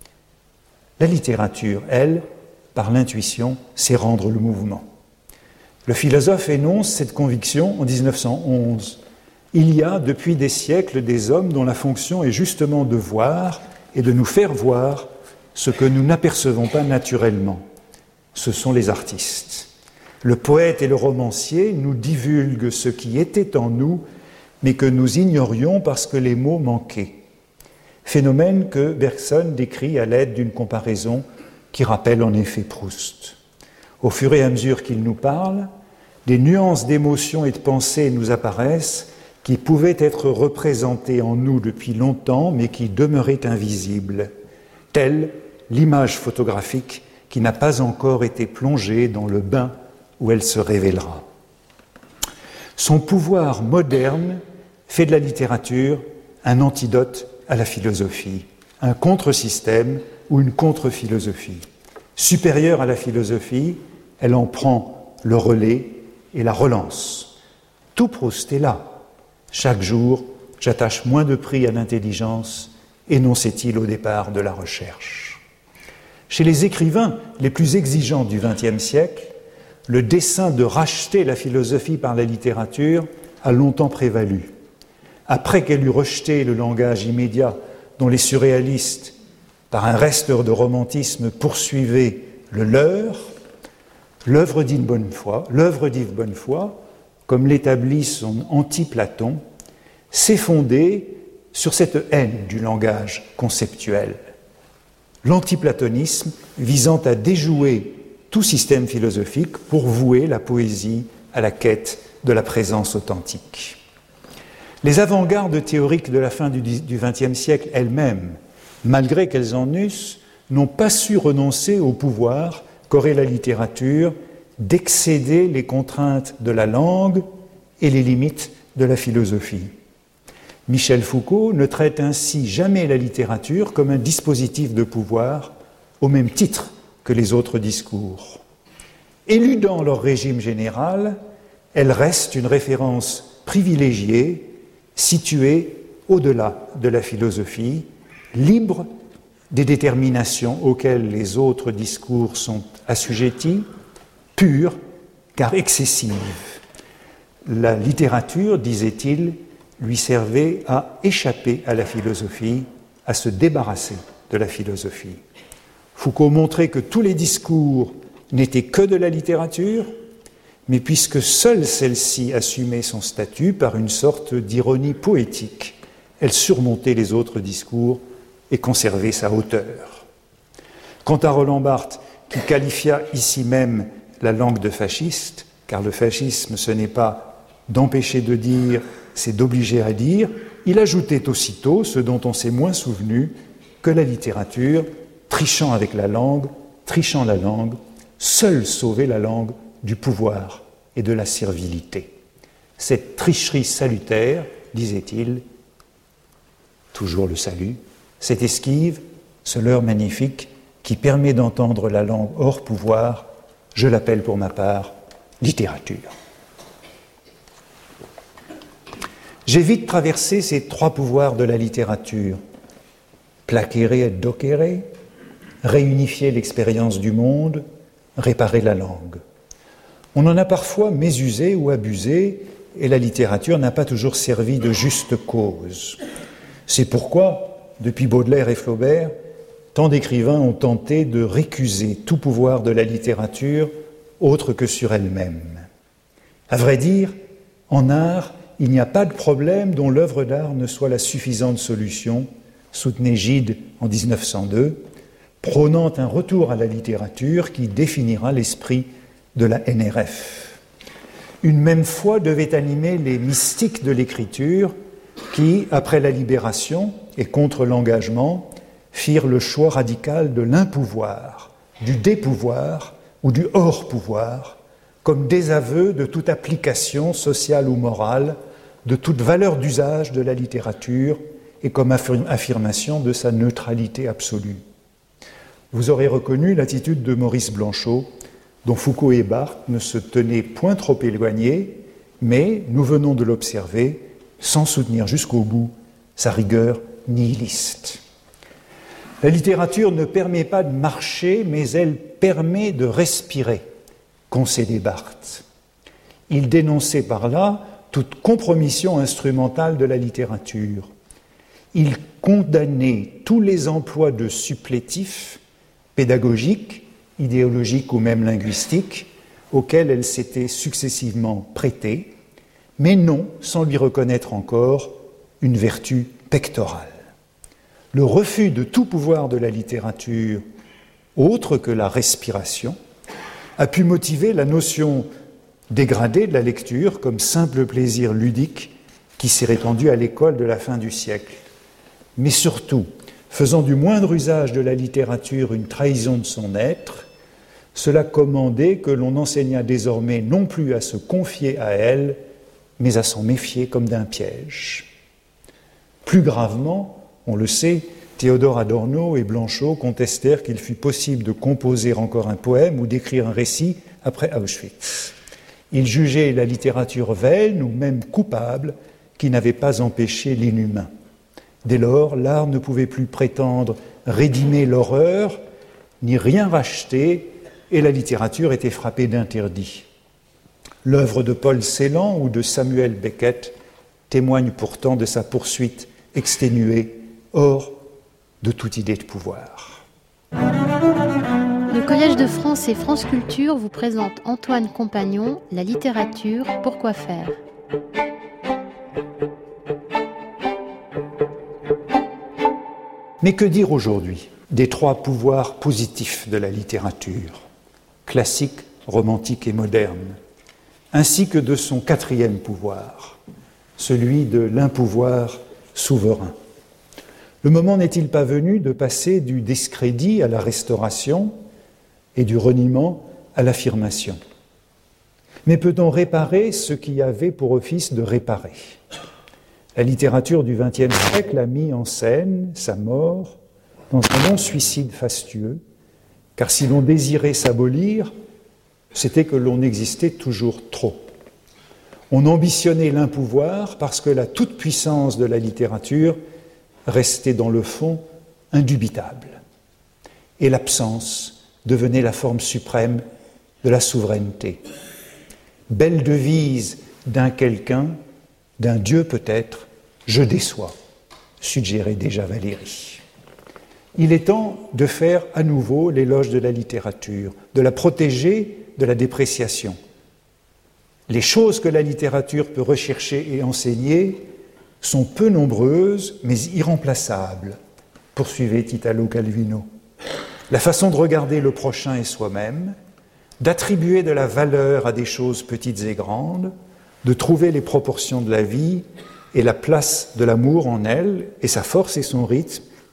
la littérature, elle, par l'intuition, sait rendre le mouvement. Le philosophe énonce cette conviction en 1911. Il y a depuis des siècles des hommes dont la fonction est justement de voir et de nous faire voir ce que nous n'apercevons pas naturellement. Ce sont les artistes. Le poète et le romancier nous divulguent ce qui était en nous, mais que nous ignorions parce que les mots manquaient. Phénomène que Bergson décrit à l'aide d'une comparaison qui rappelle en effet Proust. Au fur et à mesure qu'il nous parle, des nuances d'émotions et de pensées nous apparaissent qui pouvaient être représentées en nous depuis longtemps, mais qui demeuraient invisibles, telle l'image photographique qui n'a pas encore été plongée dans le bain où elle se révélera. Son pouvoir moderne fait de la littérature un antidote à la philosophie, un contre-système ou une contre-philosophie. Supérieure à la philosophie, elle en prend le relais et la relance. Tout Proust est là. Chaque jour, j'attache moins de prix à l'intelligence, énonçait-il au départ de la recherche. Chez les écrivains les plus exigeants du XXe siècle, le dessein de racheter la philosophie par la littérature a longtemps prévalu. Après qu'elle eut rejeté le langage immédiat dont les surréalistes, par un reste de romantisme, poursuivaient le leur, l'œuvre d'Yves Bonnefoy, comme l'établit son anti-Platon, s'est fondée sur cette haine du langage conceptuel. L'antiplatonisme visant à déjouer tout système philosophique pour vouer la poésie à la quête de la présence authentique. Les avant-gardes théoriques de la fin du XXe siècle elles-mêmes, malgré qu'elles en eussent, n'ont pas su renoncer au pouvoir qu'aurait la littérature d'excéder les contraintes de la langue et les limites de la philosophie. Michel Foucault ne traite ainsi jamais la littérature comme un dispositif de pouvoir au même titre que les autres discours. Éludant leur régime général, elle reste une référence privilégiée, située au-delà de la philosophie, libre des déterminations auxquelles les autres discours sont assujettis, pure car excessive. La littérature, disait-il, lui servait à échapper à la philosophie, à se débarrasser de la philosophie. Foucault montrait que tous les discours n'étaient que de la littérature, mais puisque seule celle-ci assumait son statut par une sorte d'ironie poétique, elle surmontait les autres discours et conservait sa hauteur. Quant à Roland Barthes, qui qualifia ici même la langue de fasciste, car le fascisme ce n'est pas d'empêcher de dire, c'est d'obliger à dire, il ajoutait aussitôt, ce dont on s'est moins souvenu, que la littérature, trichant avec la langue, trichant la langue, seule sauvait la langue du pouvoir et de la servilité. Cette tricherie salutaire, disait-il, toujours le salut, cette esquive, ce leurre magnifique qui permet d'entendre la langue hors pouvoir, je l'appelle pour ma part littérature. J'ai vite traversé ces trois pouvoirs de la littérature, placere et docere, réunifier l'expérience du monde, réparer la langue. On en a parfois mésusé ou abusé, et la littérature n'a pas toujours servi de juste cause. C'est pourquoi, depuis Baudelaire et Flaubert, tant d'écrivains ont tenté de récuser tout pouvoir de la littérature autre que sur elle-même. À vrai dire, en art, il n'y a pas de problème dont l'œuvre d'art ne soit la suffisante solution, soutenait Gide en 1902, prônant un retour à la littérature qui définira l'esprit de la NRF. Une même foi devait animer les mystiques de l'écriture qui, après la libération et contre l'engagement, firent le choix radical de l'impouvoir, du dépouvoir ou du hors-pouvoir, comme désaveu de toute application sociale ou morale, de toute valeur d'usage de la littérature et comme affirmation de sa neutralité absolue. Vous aurez reconnu l'attitude de Maurice Blanchot, dont Foucault et Barthes ne se tenaient point trop éloignés, mais nous venons de l'observer sans soutenir jusqu'au bout sa rigueur nihiliste. La littérature ne permet pas de marcher, mais elle permet de respirer, concédait Barthes. Il dénonçait par là toute compromission instrumentale de la littérature. Il condamnait tous les emplois de supplétifs, pédagogiques, idéologiques ou même linguistiques, auxquels elle s'était successivement prêtée, mais non sans lui reconnaître encore une vertu pectorale. Le refus de tout pouvoir de la littérature, autre que la respiration, a pu motiver la notion dégradée de la lecture comme simple plaisir ludique qui s'est répandu à l'école de la fin du siècle. Mais surtout, faisant du moindre usage de la littérature une trahison de son être, cela commandait que l'on enseignât désormais non plus à se confier à elle, mais à s'en méfier comme d'un piège. Plus gravement, on le sait, Théodore Adorno et Blanchot contestèrent qu'il fût possible de composer encore un poème ou d'écrire un récit après Auschwitz. Ils jugeaient la littérature vaine ou même coupable qui n'avait pas empêché l'inhumain. Dès lors, l'art ne pouvait plus prétendre rédimer l'horreur, ni rien racheter, et la littérature était frappée d'interdits. L'œuvre de Paul Celan ou de Samuel Beckett témoigne pourtant de sa poursuite exténuée, hors de toute idée de pouvoir. Le Collège de France et France Culture vous présente Antoine Compagnon, La littérature, pourquoi faire ? Mais que dire aujourd'hui des trois pouvoirs positifs de la littérature, classique, romantique et moderne, ainsi que de son quatrième pouvoir, celui de l'impouvoir souverain. Le moment n'est-il pas venu de passer du discrédit à la restauration et du reniement à l'affirmation ? Mais peut-on réparer ce qui avait pour office de réparer ? La littérature du XXe siècle a mis en scène sa mort dans un long suicide fastueux, car si l'on désirait s'abolir, c'était que l'on existait toujours trop. On ambitionnait l'impouvoir parce que la toute-puissance de la littérature restait dans le fond indubitable. Et l'absence devenait la forme suprême de la souveraineté. Belle devise d'un quelqu'un, d'un Dieu peut-être, je déçois, suggérait déjà Valéry. Il est temps de faire à nouveau l'éloge de la littérature, de la protéger de la dépréciation. Les choses que la littérature peut rechercher et enseigner sont peu nombreuses, mais irremplaçables, poursuivait Italo Calvino. La façon de regarder le prochain et soi-même, d'attribuer de la valeur à des choses petites et grandes, de trouver les proportions de la vie et la place de l'amour en elle, et sa force et son rythme,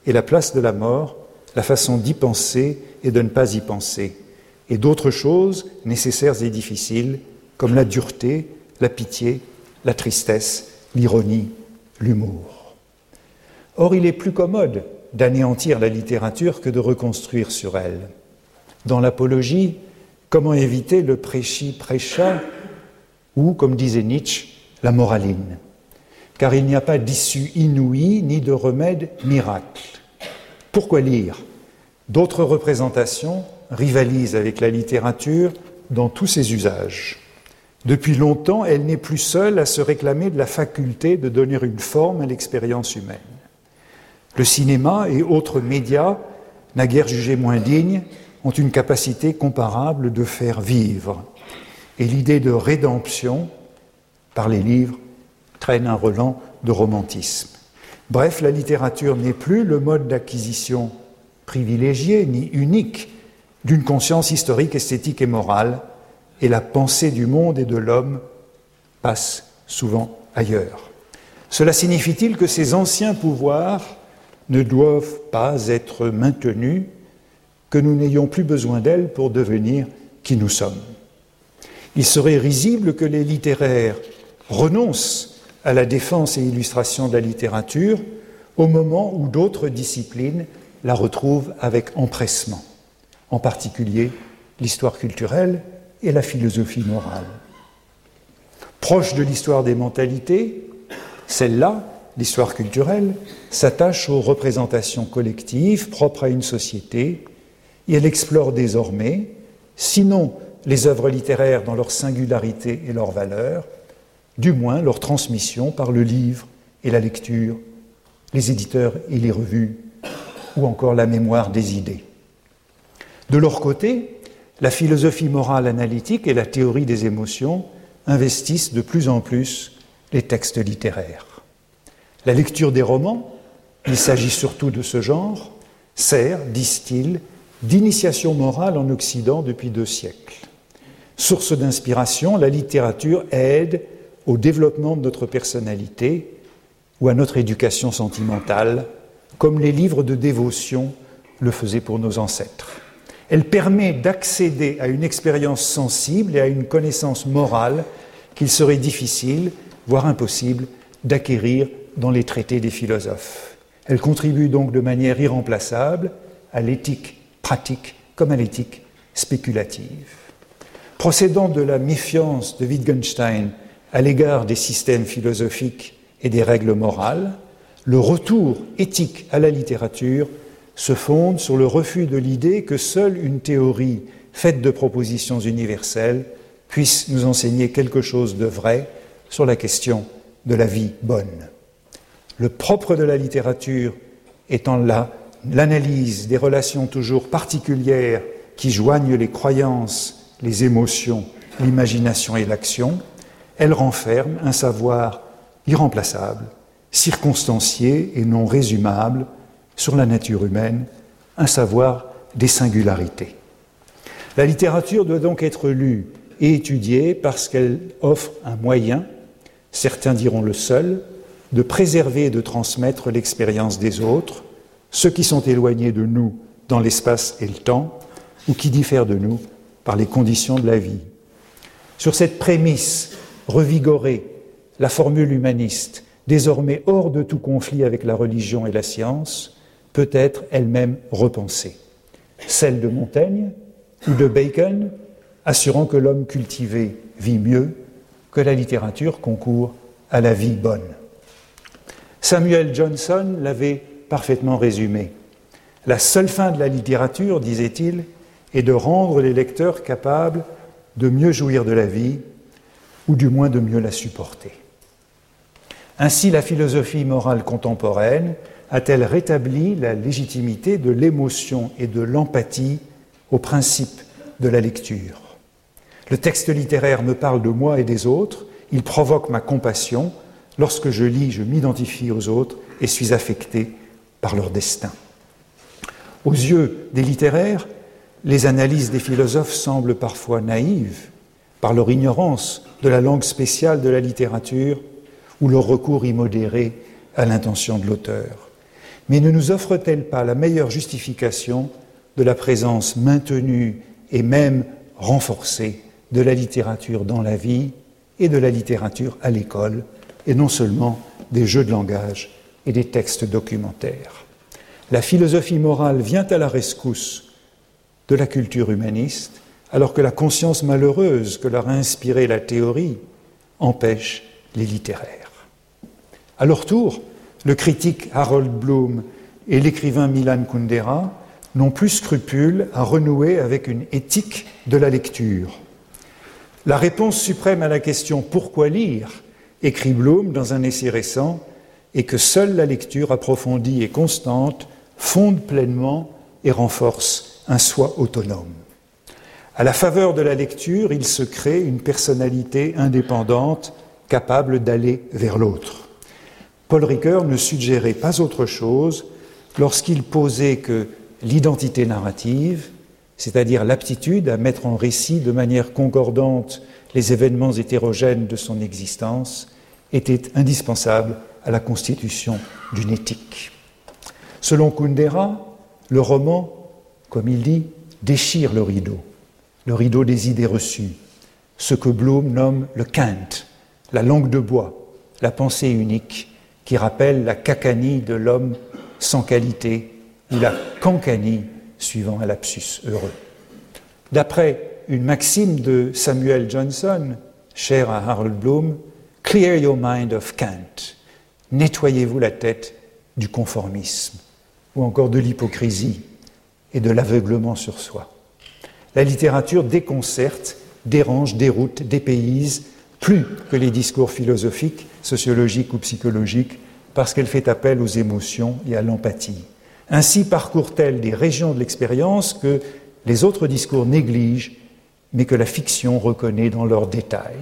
et la place de la mort, la façon d'y penser et de ne pas y penser, et d'autres choses nécessaires et difficiles, comme la dureté, la pitié, la tristesse, l'ironie, l'humour. Or, il est plus commode d'anéantir la littérature que de reconstruire sur elle. Dans l'Apologie, comment éviter le prêchi-prêcha ou, comme disait Nietzsche, la moraline, car il n'y a pas d'issue inouïe ni de remède miracle. Pourquoi lire ? D'autres représentations rivalisent avec la littérature dans tous ses usages. Depuis longtemps, elle n'est plus seule à se réclamer de la faculté de donner une forme à l'expérience humaine. Le cinéma et autres médias, naguère jugés moins dignes, ont une capacité comparable de faire vivre. Et l'idée de rédemption, par les livres, traîne un relent de romantisme. Bref, la littérature n'est plus le mode d'acquisition privilégié ni unique d'une conscience historique, esthétique et morale, et la pensée du monde et de l'homme passe souvent ailleurs. Cela signifie-t-il que ces anciens pouvoirs ne doivent pas être maintenus, que nous n'ayons plus besoin d'elles pour devenir qui nous sommes ? Il serait risible que les littéraires renoncent à la défense et illustration de la littérature au moment où d'autres disciplines la retrouvent avec empressement, en particulier l'histoire culturelle et la philosophie morale. Proche de l'histoire des mentalités, celle-là, l'histoire culturelle, s'attache aux représentations collectives propres à une société et elle explore désormais, sinon les œuvres littéraires dans leur singularité et leur valeur, du moins leur transmission par le livre et la lecture, les éditeurs et les revues, ou encore la mémoire des idées. De leur côté, la philosophie morale analytique et la théorie des émotions investissent de plus en plus les textes littéraires. La lecture des romans, il s'agit surtout de ce genre, sert, disent-ils, d'initiation morale en Occident depuis 2 siècles. Source d'inspiration, la littérature aide au développement de notre personnalité ou à notre éducation sentimentale, comme les livres de dévotion le faisaient pour nos ancêtres. Elle permet d'accéder à une expérience sensible et à une connaissance morale qu'il serait difficile, voire impossible, d'acquérir dans les traités des philosophes. Elle contribue donc de manière irremplaçable à l'éthique pratique comme à l'éthique spéculative. Procédant de la méfiance de Wittgenstein à l'égard des systèmes philosophiques et des règles morales, le retour éthique à la littérature se fonde sur le refus de l'idée que seule une théorie faite de propositions universelles puisse nous enseigner quelque chose de vrai sur la question de la vie bonne. Le propre de la littérature étant l'analyse des relations toujours particulières qui joignent les croyances, les émotions, l'imagination et l'action, elle renferme un savoir irremplaçable, circonstancié et non résumable sur la nature humaine, un savoir des singularités. La littérature doit donc être lue et étudiée parce qu'elle offre un moyen, certains diront le seul, de préserver et de transmettre l'expérience des autres, ceux qui sont éloignés de nous dans l'espace et le temps, ou qui diffèrent de nous par les conditions de la vie. Sur cette prémisse revigorée, la formule humaniste, désormais hors de tout conflit avec la religion et la science, peut être elle-même repensée. Celle de Montaigne ou de Bacon, assurant que l'homme cultivé vit mieux, que la littérature concourt à la vie bonne. Samuel Johnson l'avait parfaitement résumé. La seule fin de la littérature, disait-il, est de rendre les lecteurs capables de mieux jouir de la vie, ou du moins de mieux la supporter. Ainsi, la philosophie morale contemporaine a-t-elle rétabli la légitimité de l'émotion et de l'empathie au principe de la lecture. Le texte littéraire me parle de moi et des autres, il provoque ma compassion. Lorsque je lis, je m'identifie aux autres et suis affecté par leur destin. Aux yeux des littéraires, les analyses des philosophes semblent parfois naïves par leur ignorance de la langue spéciale de la littérature ou leur recours immodéré à l'intention de l'auteur. mais ne nous offre-t-elle pas la meilleure justification de la présence maintenue et même renforcée de la littérature dans la vie et de la littérature à l'école, et non seulement des jeux de langage et des textes documentaires. La philosophie morale vient à la rescousse de la culture humaniste, alors que la conscience malheureuse que leur a inspiré la théorie empêche les littéraires. À leur tour, le critique Harold Bloom et l'écrivain Milan Kundera n'ont plus scrupule à renouer avec une éthique de la lecture. La réponse suprême à la question « Pourquoi lire ?», écrit Bloom dans un essai récent, est que seule la lecture approfondie et constante fonde pleinement et renforce un soi autonome. À la faveur de la lecture, il se crée une personnalité indépendante, capable d'aller vers l'autre. Paul Ricoeur ne suggérait pas autre chose lorsqu'il posait que l'identité narrative, c'est-à-dire l'aptitude à mettre en récit de manière concordante les événements hétérogènes de son existence, était indispensable à la constitution d'une éthique. Selon Kundera, le roman, comme il dit, déchire le rideau des idées reçues, ce que Bloom nomme le cant, la langue de bois, la pensée unique, qui rappelle la cacanie de l'homme sans qualité ou la cancanie, suivant un lapsus heureux. D'après une maxime de Samuel Johnson, chère à Harold Bloom, « Clear your mind of Kant », nettoyez-vous la tête du conformisme, ou encore de l'hypocrisie et de l'aveuglement sur soi. La littérature déconcerte, dérange, déroute, dépayse, plus que les discours philosophiques, sociologiques ou psychologiques, parce qu'elle fait appel aux émotions et à l'empathie. Ainsi parcourt-elle des régions de l'expérience que les autres discours négligent, mais que la fiction reconnaît dans leurs détails.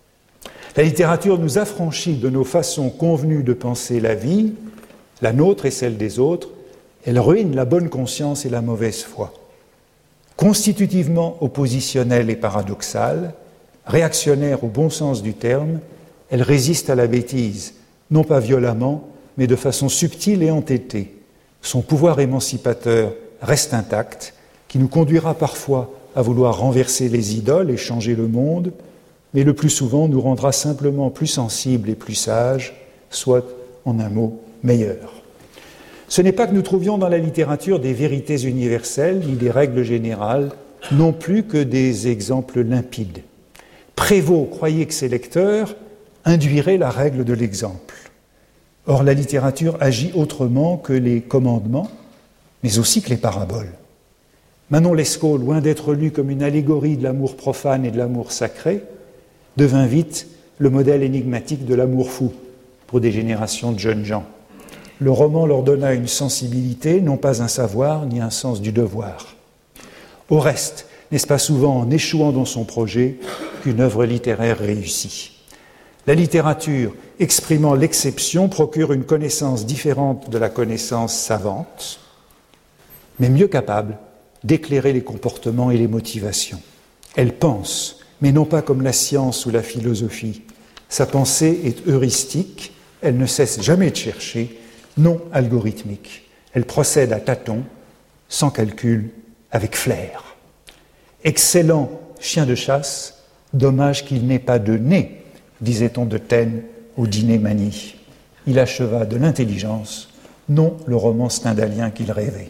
La littérature nous affranchit de nos façons convenues de penser la vie, la nôtre et celle des autres. Elle ruine la bonne conscience et la mauvaise foi. Constitutivement oppositionnelle et paradoxale, réactionnaire au bon sens du terme, elle résiste à la bêtise, non pas violemment, mais de façon subtile et entêtée. Son pouvoir émancipateur reste intact, qui nous conduira parfois à vouloir renverser les idoles et changer le monde, mais le plus souvent nous rendra simplement plus sensibles et plus sages, soit, en un mot, meilleurs. Ce n'est pas que nous trouvions dans la littérature des vérités universelles ni des règles générales, non plus que des exemples limpides. Prévost croyait que ses lecteurs induiraient la règle de l'exemple. Or, la littérature agit autrement que les commandements, mais aussi que les paraboles. Manon Lescaut, loin d'être lue comme une allégorie de l'amour profane et de l'amour sacré, devint vite le modèle énigmatique de l'amour fou pour des générations de jeunes gens. Le roman leur donna une sensibilité, non pas un savoir, ni un sens du devoir. Au reste, n'est-ce pas souvent en échouant dans son projet qu'une œuvre littéraire réussit ? La littérature, exprimant l'exception, procure une connaissance différente de la connaissance savante, mais mieux capable d'éclairer les comportements et les motivations. Elle pense, mais non pas comme la science ou la philosophie. Sa pensée est heuristique, elle ne cesse jamais de chercher, non algorithmique. Elle procède à tâtons, sans calcul, avec flair. Excellent chien de chasse, dommage qu'il n'ait pas de nez, disait-on de Taine au dîner Mani. Il acheva de l'intelligence, non le roman stendhalien qu'il rêvait.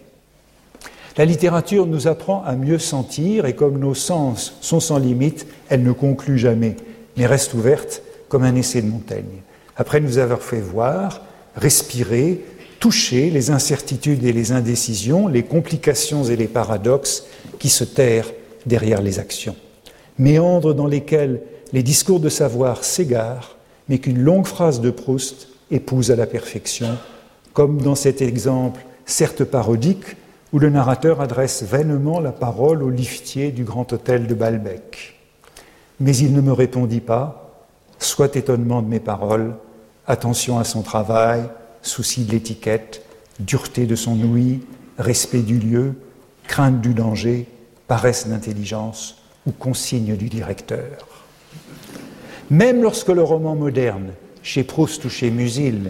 La littérature nous apprend à mieux sentir et comme nos sens sont sans limite, elle ne conclut jamais, mais reste ouverte comme un essai de Montaigne. Après nous avoir fait voir, respirer, toucher les incertitudes et les indécisions, les complications et les paradoxes qui se terrent derrière les actions. Méandres dans lesquels les discours de savoir s'égarent, mais qu'une longue phrase de Proust épouse à la perfection, comme dans cet exemple, certes parodique, où le narrateur adresse vainement la parole au liftier du grand hôtel de Balbec. Mais il ne me répondit pas, soit étonnement de mes paroles, attention à son travail, souci de l'étiquette, dureté de son ouïe, respect du lieu, crainte du danger, paresse d'intelligence ou consigne du directeur. Même lorsque le roman moderne, chez Proust ou chez Musil,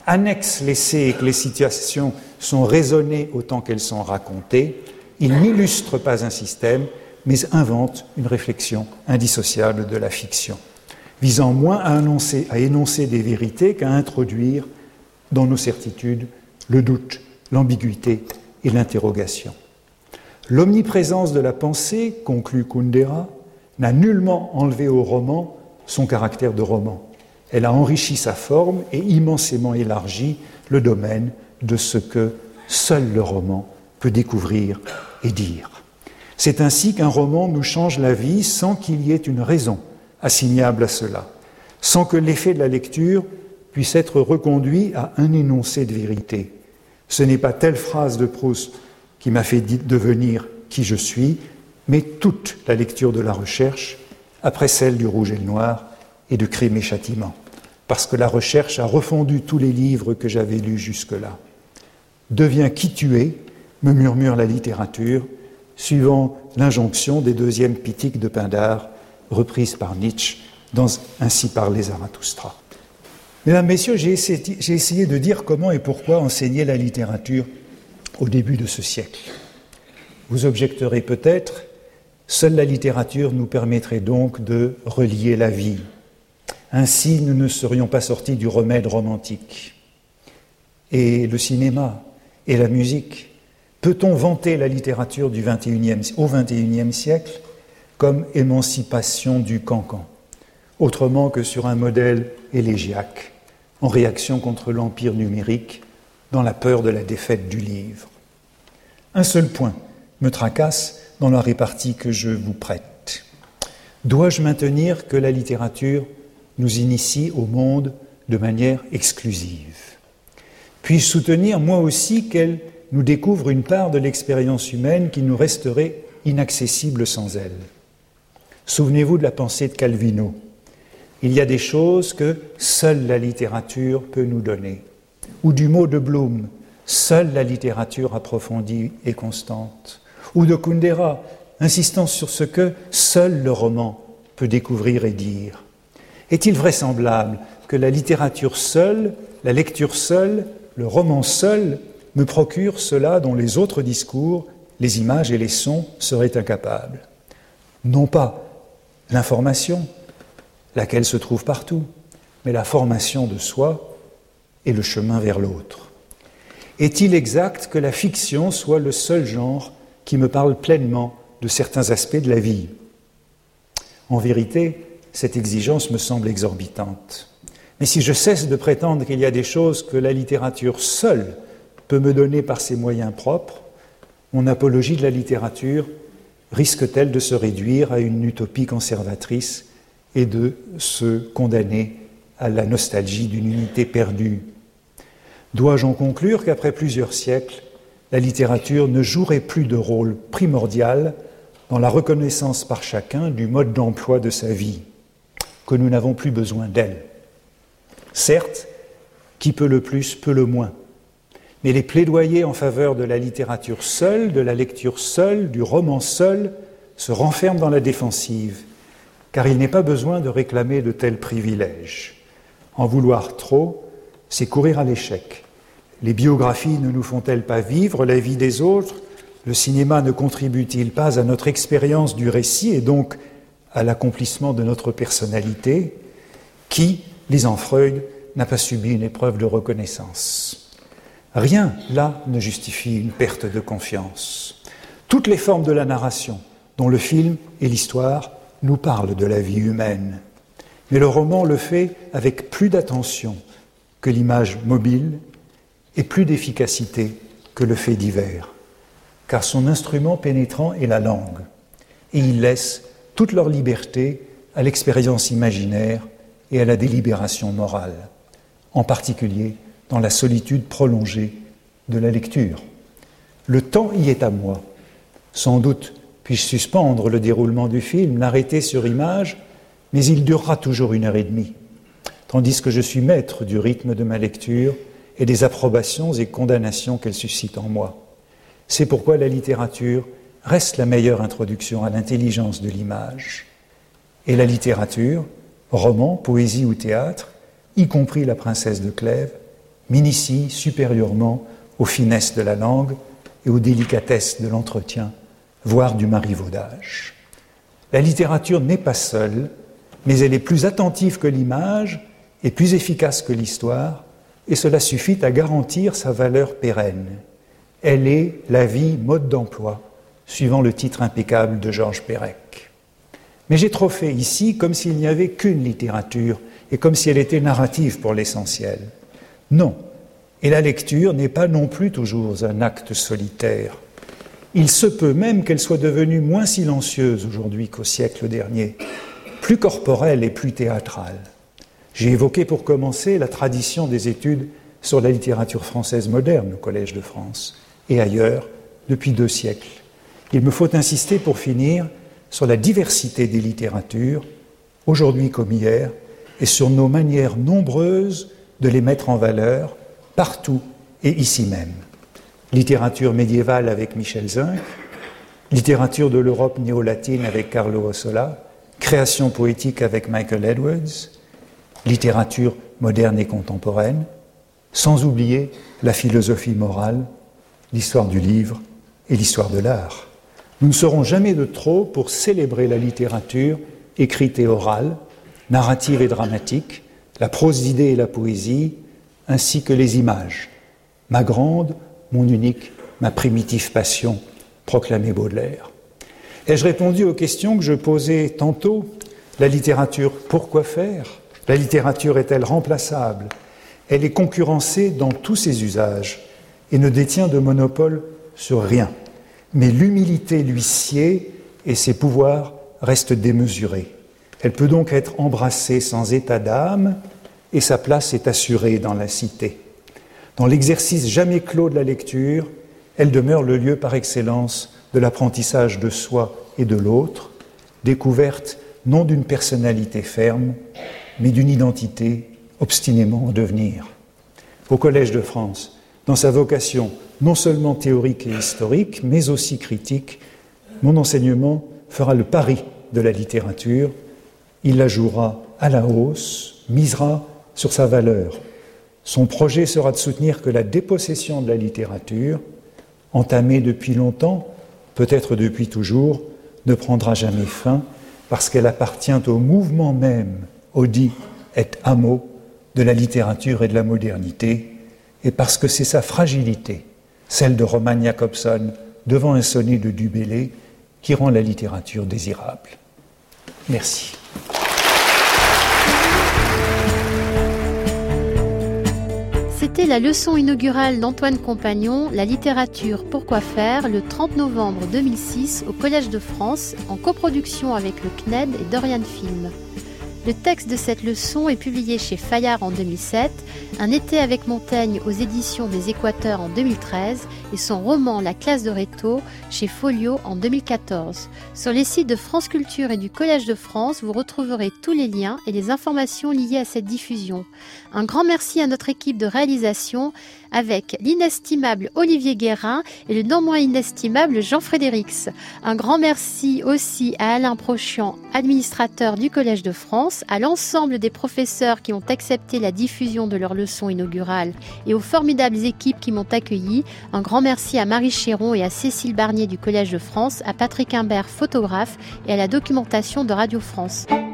annexe l'essai et que les situations sont raisonnées autant qu'elles sont racontées, il n'illustre pas un système, mais invente une réflexion indissociable de la fiction, visant moins à énoncer des vérités qu'à introduire dans nos certitudes le doute, l'ambiguïté et l'interrogation. L'omniprésence de la pensée, conclut Kundera, n'a nullement enlevé au roman son caractère de roman. Elle a enrichi sa forme et immensément élargi le domaine de ce que seul le roman peut découvrir et dire. C'est ainsi qu'un roman nous change la vie sans qu'il y ait une raison assignable à cela, sans que l'effet de la lecture puisse être reconduit à un énoncé de vérité. Ce n'est pas telle phrase de Proust qui m'a fait devenir qui je suis, mais toute la lecture de la recherche, après celle du Rouge et le Noir et de Crime et Châtiment, parce que la recherche a refondu tous les livres que j'avais lus jusque-là. Deviens qui tu es, me murmure la littérature, suivant l'injonction des deuxièmes Pitiques de Pindare, reprise par Nietzsche dans Ainsi parlait Zarathustra. Mesdames, Messieurs, j'ai essayé de dire comment et pourquoi enseigner la littérature au début de ce siècle. Vous objecterez peut-être, seule la littérature nous permettrait donc de relier la vie. Ainsi, nous ne serions pas sortis du remède romantique. Et le cinéma et la musique, peut-on vanter la littérature au XXIe siècle comme émancipation du cancan, autrement que sur un modèle élégiaque, en réaction contre l'empire numérique, dans la peur de la défaite du livre? Un seul point me tracasse dans la répartie que je vous prête. Dois-je maintenir que la littérature nous initie au monde de manière exclusive? Puis-je soutenir, moi aussi, qu'elle nous découvre une part de l'expérience humaine qui nous resterait inaccessible sans elle? Souvenez-vous de la pensée de Calvino. Il y a des choses que seule la littérature peut nous donner. Ou du mot de Bloom, seule la littérature approfondie et constante. Ou de Kundera, insistant sur ce que seul le roman peut découvrir et dire. Est-il vraisemblable que la littérature seule, la lecture seule, le roman seul me procure cela dont les autres discours, les images et les sons seraient incapables? Non pas l'information, laquelle se trouve partout, mais la formation de soi et le chemin vers l'autre. Est-il exact que la fiction soit le seul genre qui me parle pleinement de certains aspects de la vie? En vérité, cette exigence me semble exorbitante. Mais si je cesse de prétendre qu'il y a des choses que la littérature seule peut me donner par ses moyens propres, mon apologie de la littérature risque-t-elle de se réduire à une utopie conservatrice et de se condamner à la nostalgie d'une unité perdue? Dois-je en conclure qu'après plusieurs siècles, la littérature ne jouerait plus de rôle primordial dans la reconnaissance par chacun du mode d'emploi de sa vie, que nous n'avons plus besoin d'elle? Certes, qui peut le plus, peut le moins. Mais les plaidoyers en faveur de la littérature seule, de la lecture seule, du roman seul, se renferment dans la défensive, car il n'est pas besoin de réclamer de tels privilèges. En vouloir trop, c'est courir à l'échec. Les biographies ne nous font-elles pas vivre la vie des autres? Le cinéma ne contribue-t-il pas à notre expérience du récit et donc à l'accomplissement de notre personnalité? Qui, lisant Freud, n'a pas subi une épreuve de reconnaissance? Rien, là, ne justifie une perte de confiance. Toutes les formes de la narration, dont le film et l'histoire, nous parlent de la vie humaine. Mais le roman le fait avec plus d'attention que l'image mobile et plus d'efficacité que le fait divers, car son instrument pénétrant est la langue, et il laisse toute leur liberté à l'expérience imaginaire et à la délibération morale, en particulier dans la solitude prolongée de la lecture. Le temps y est à moi. Sans doute puis-je suspendre le déroulement du film, l'arrêter sur image, mais il durera toujours 1h30, tandis que je suis maître du rythme de ma lecture et des approbations et condamnations qu'elle suscite en moi. C'est pourquoi la littérature reste la meilleure introduction à l'intelligence de l'image. Et la littérature, roman, poésie ou théâtre, y compris La Princesse de Clèves, m'initie supérieurement aux finesses de la langue et aux délicatesses de l'entretien, voire du marivaudage. La littérature n'est pas seule, mais elle est plus attentive que l'image et plus efficace que l'histoire, et cela suffit à garantir sa valeur pérenne. Elle est la vie, mode d'emploi, suivant le titre impeccable de Georges Perec. Mais j'ai trop fait ici comme s'il n'y avait qu'une littérature et comme si elle était narrative pour l'essentiel. Non, et la lecture n'est pas non plus toujours un acte solitaire. Il se peut même qu'elle soit devenue moins silencieuse aujourd'hui qu'au siècle dernier, plus corporelle et plus théâtrale. J'ai évoqué pour commencer la tradition des études sur la littérature française moderne au Collège de France et ailleurs depuis 2 siècles. Il me faut insister pour finir sur la diversité des littératures, aujourd'hui comme hier, et sur nos manières nombreuses de les mettre en valeur partout et ici même. Littérature médiévale avec Michel Zinc, littérature de l'Europe néo-latine avec Carlo Ossola, création poétique avec Michael Edwards, littérature moderne et contemporaine, sans oublier la philosophie morale, l'histoire du livre et l'histoire de l'art. Nous ne serons jamais de trop pour célébrer la littérature écrite et orale, narrative et dramatique, la prose d'idées et la poésie, ainsi que les images. Ma grande, mon unique, ma primitive passion, proclamait Baudelaire. Ai-je répondu aux questions que je posais tantôt? La littérature, pourquoi faire? La littérature est-elle remplaçable? Elle est concurrencée dans tous ses usages et ne détient de monopole sur rien. Mais l'humilité lui sied et ses pouvoirs restent démesurés. Elle peut donc être embrassée sans état d'âme et sa place est assurée dans la cité. Dans l'exercice jamais clos de la lecture, elle demeure le lieu par excellence de l'apprentissage de soi et de l'autre, découverte non d'une personnalité ferme, mais d'une identité obstinément en devenir. Au Collège de France, dans sa vocation non seulement théorique et historique, mais aussi critique, mon enseignement fera le pari de la littérature. Il la jouera à la hausse, misera sur sa valeur. Son projet sera de soutenir que la dépossession de la littérature, entamée depuis longtemps, peut-être depuis toujours, ne prendra jamais fin, parce qu'elle appartient au mouvement même, audi et amo, de la littérature et de la modernité, et parce que c'est sa fragilité, celle de Roman Jakobson devant un sonnet de Du Bellay, qui rend la littérature désirable. Merci. C'était la leçon inaugurale d'Antoine Compagnon, La littérature, pourquoi faire, le 30 novembre 2006 au Collège de France, en coproduction avec le CNED et Dorian Film. Le texte de cette leçon est publié chez Fayard en 2007, Un été avec Montaigne aux éditions des Équateurs en 2013 et son roman La classe de Rétaux chez Folio en 2014. Sur les sites de France Culture et du Collège de France, vous retrouverez tous les liens et les informations liées à cette diffusion. Un grand merci à notre équipe de réalisation avec l'inestimable Olivier Guérin et le non moins inestimable Jean Frédérix. Un grand merci aussi à Alain Prochian, administrateur du Collège de France, à l'ensemble des professeurs qui ont accepté la diffusion de leur leçon inaugurale et aux formidables équipes qui m'ont accueilli. Un grand merci à Marie Chéron et à Cécile Barnier du Collège de France, à Patrick Imbert, photographe, et à la documentation de Radio France.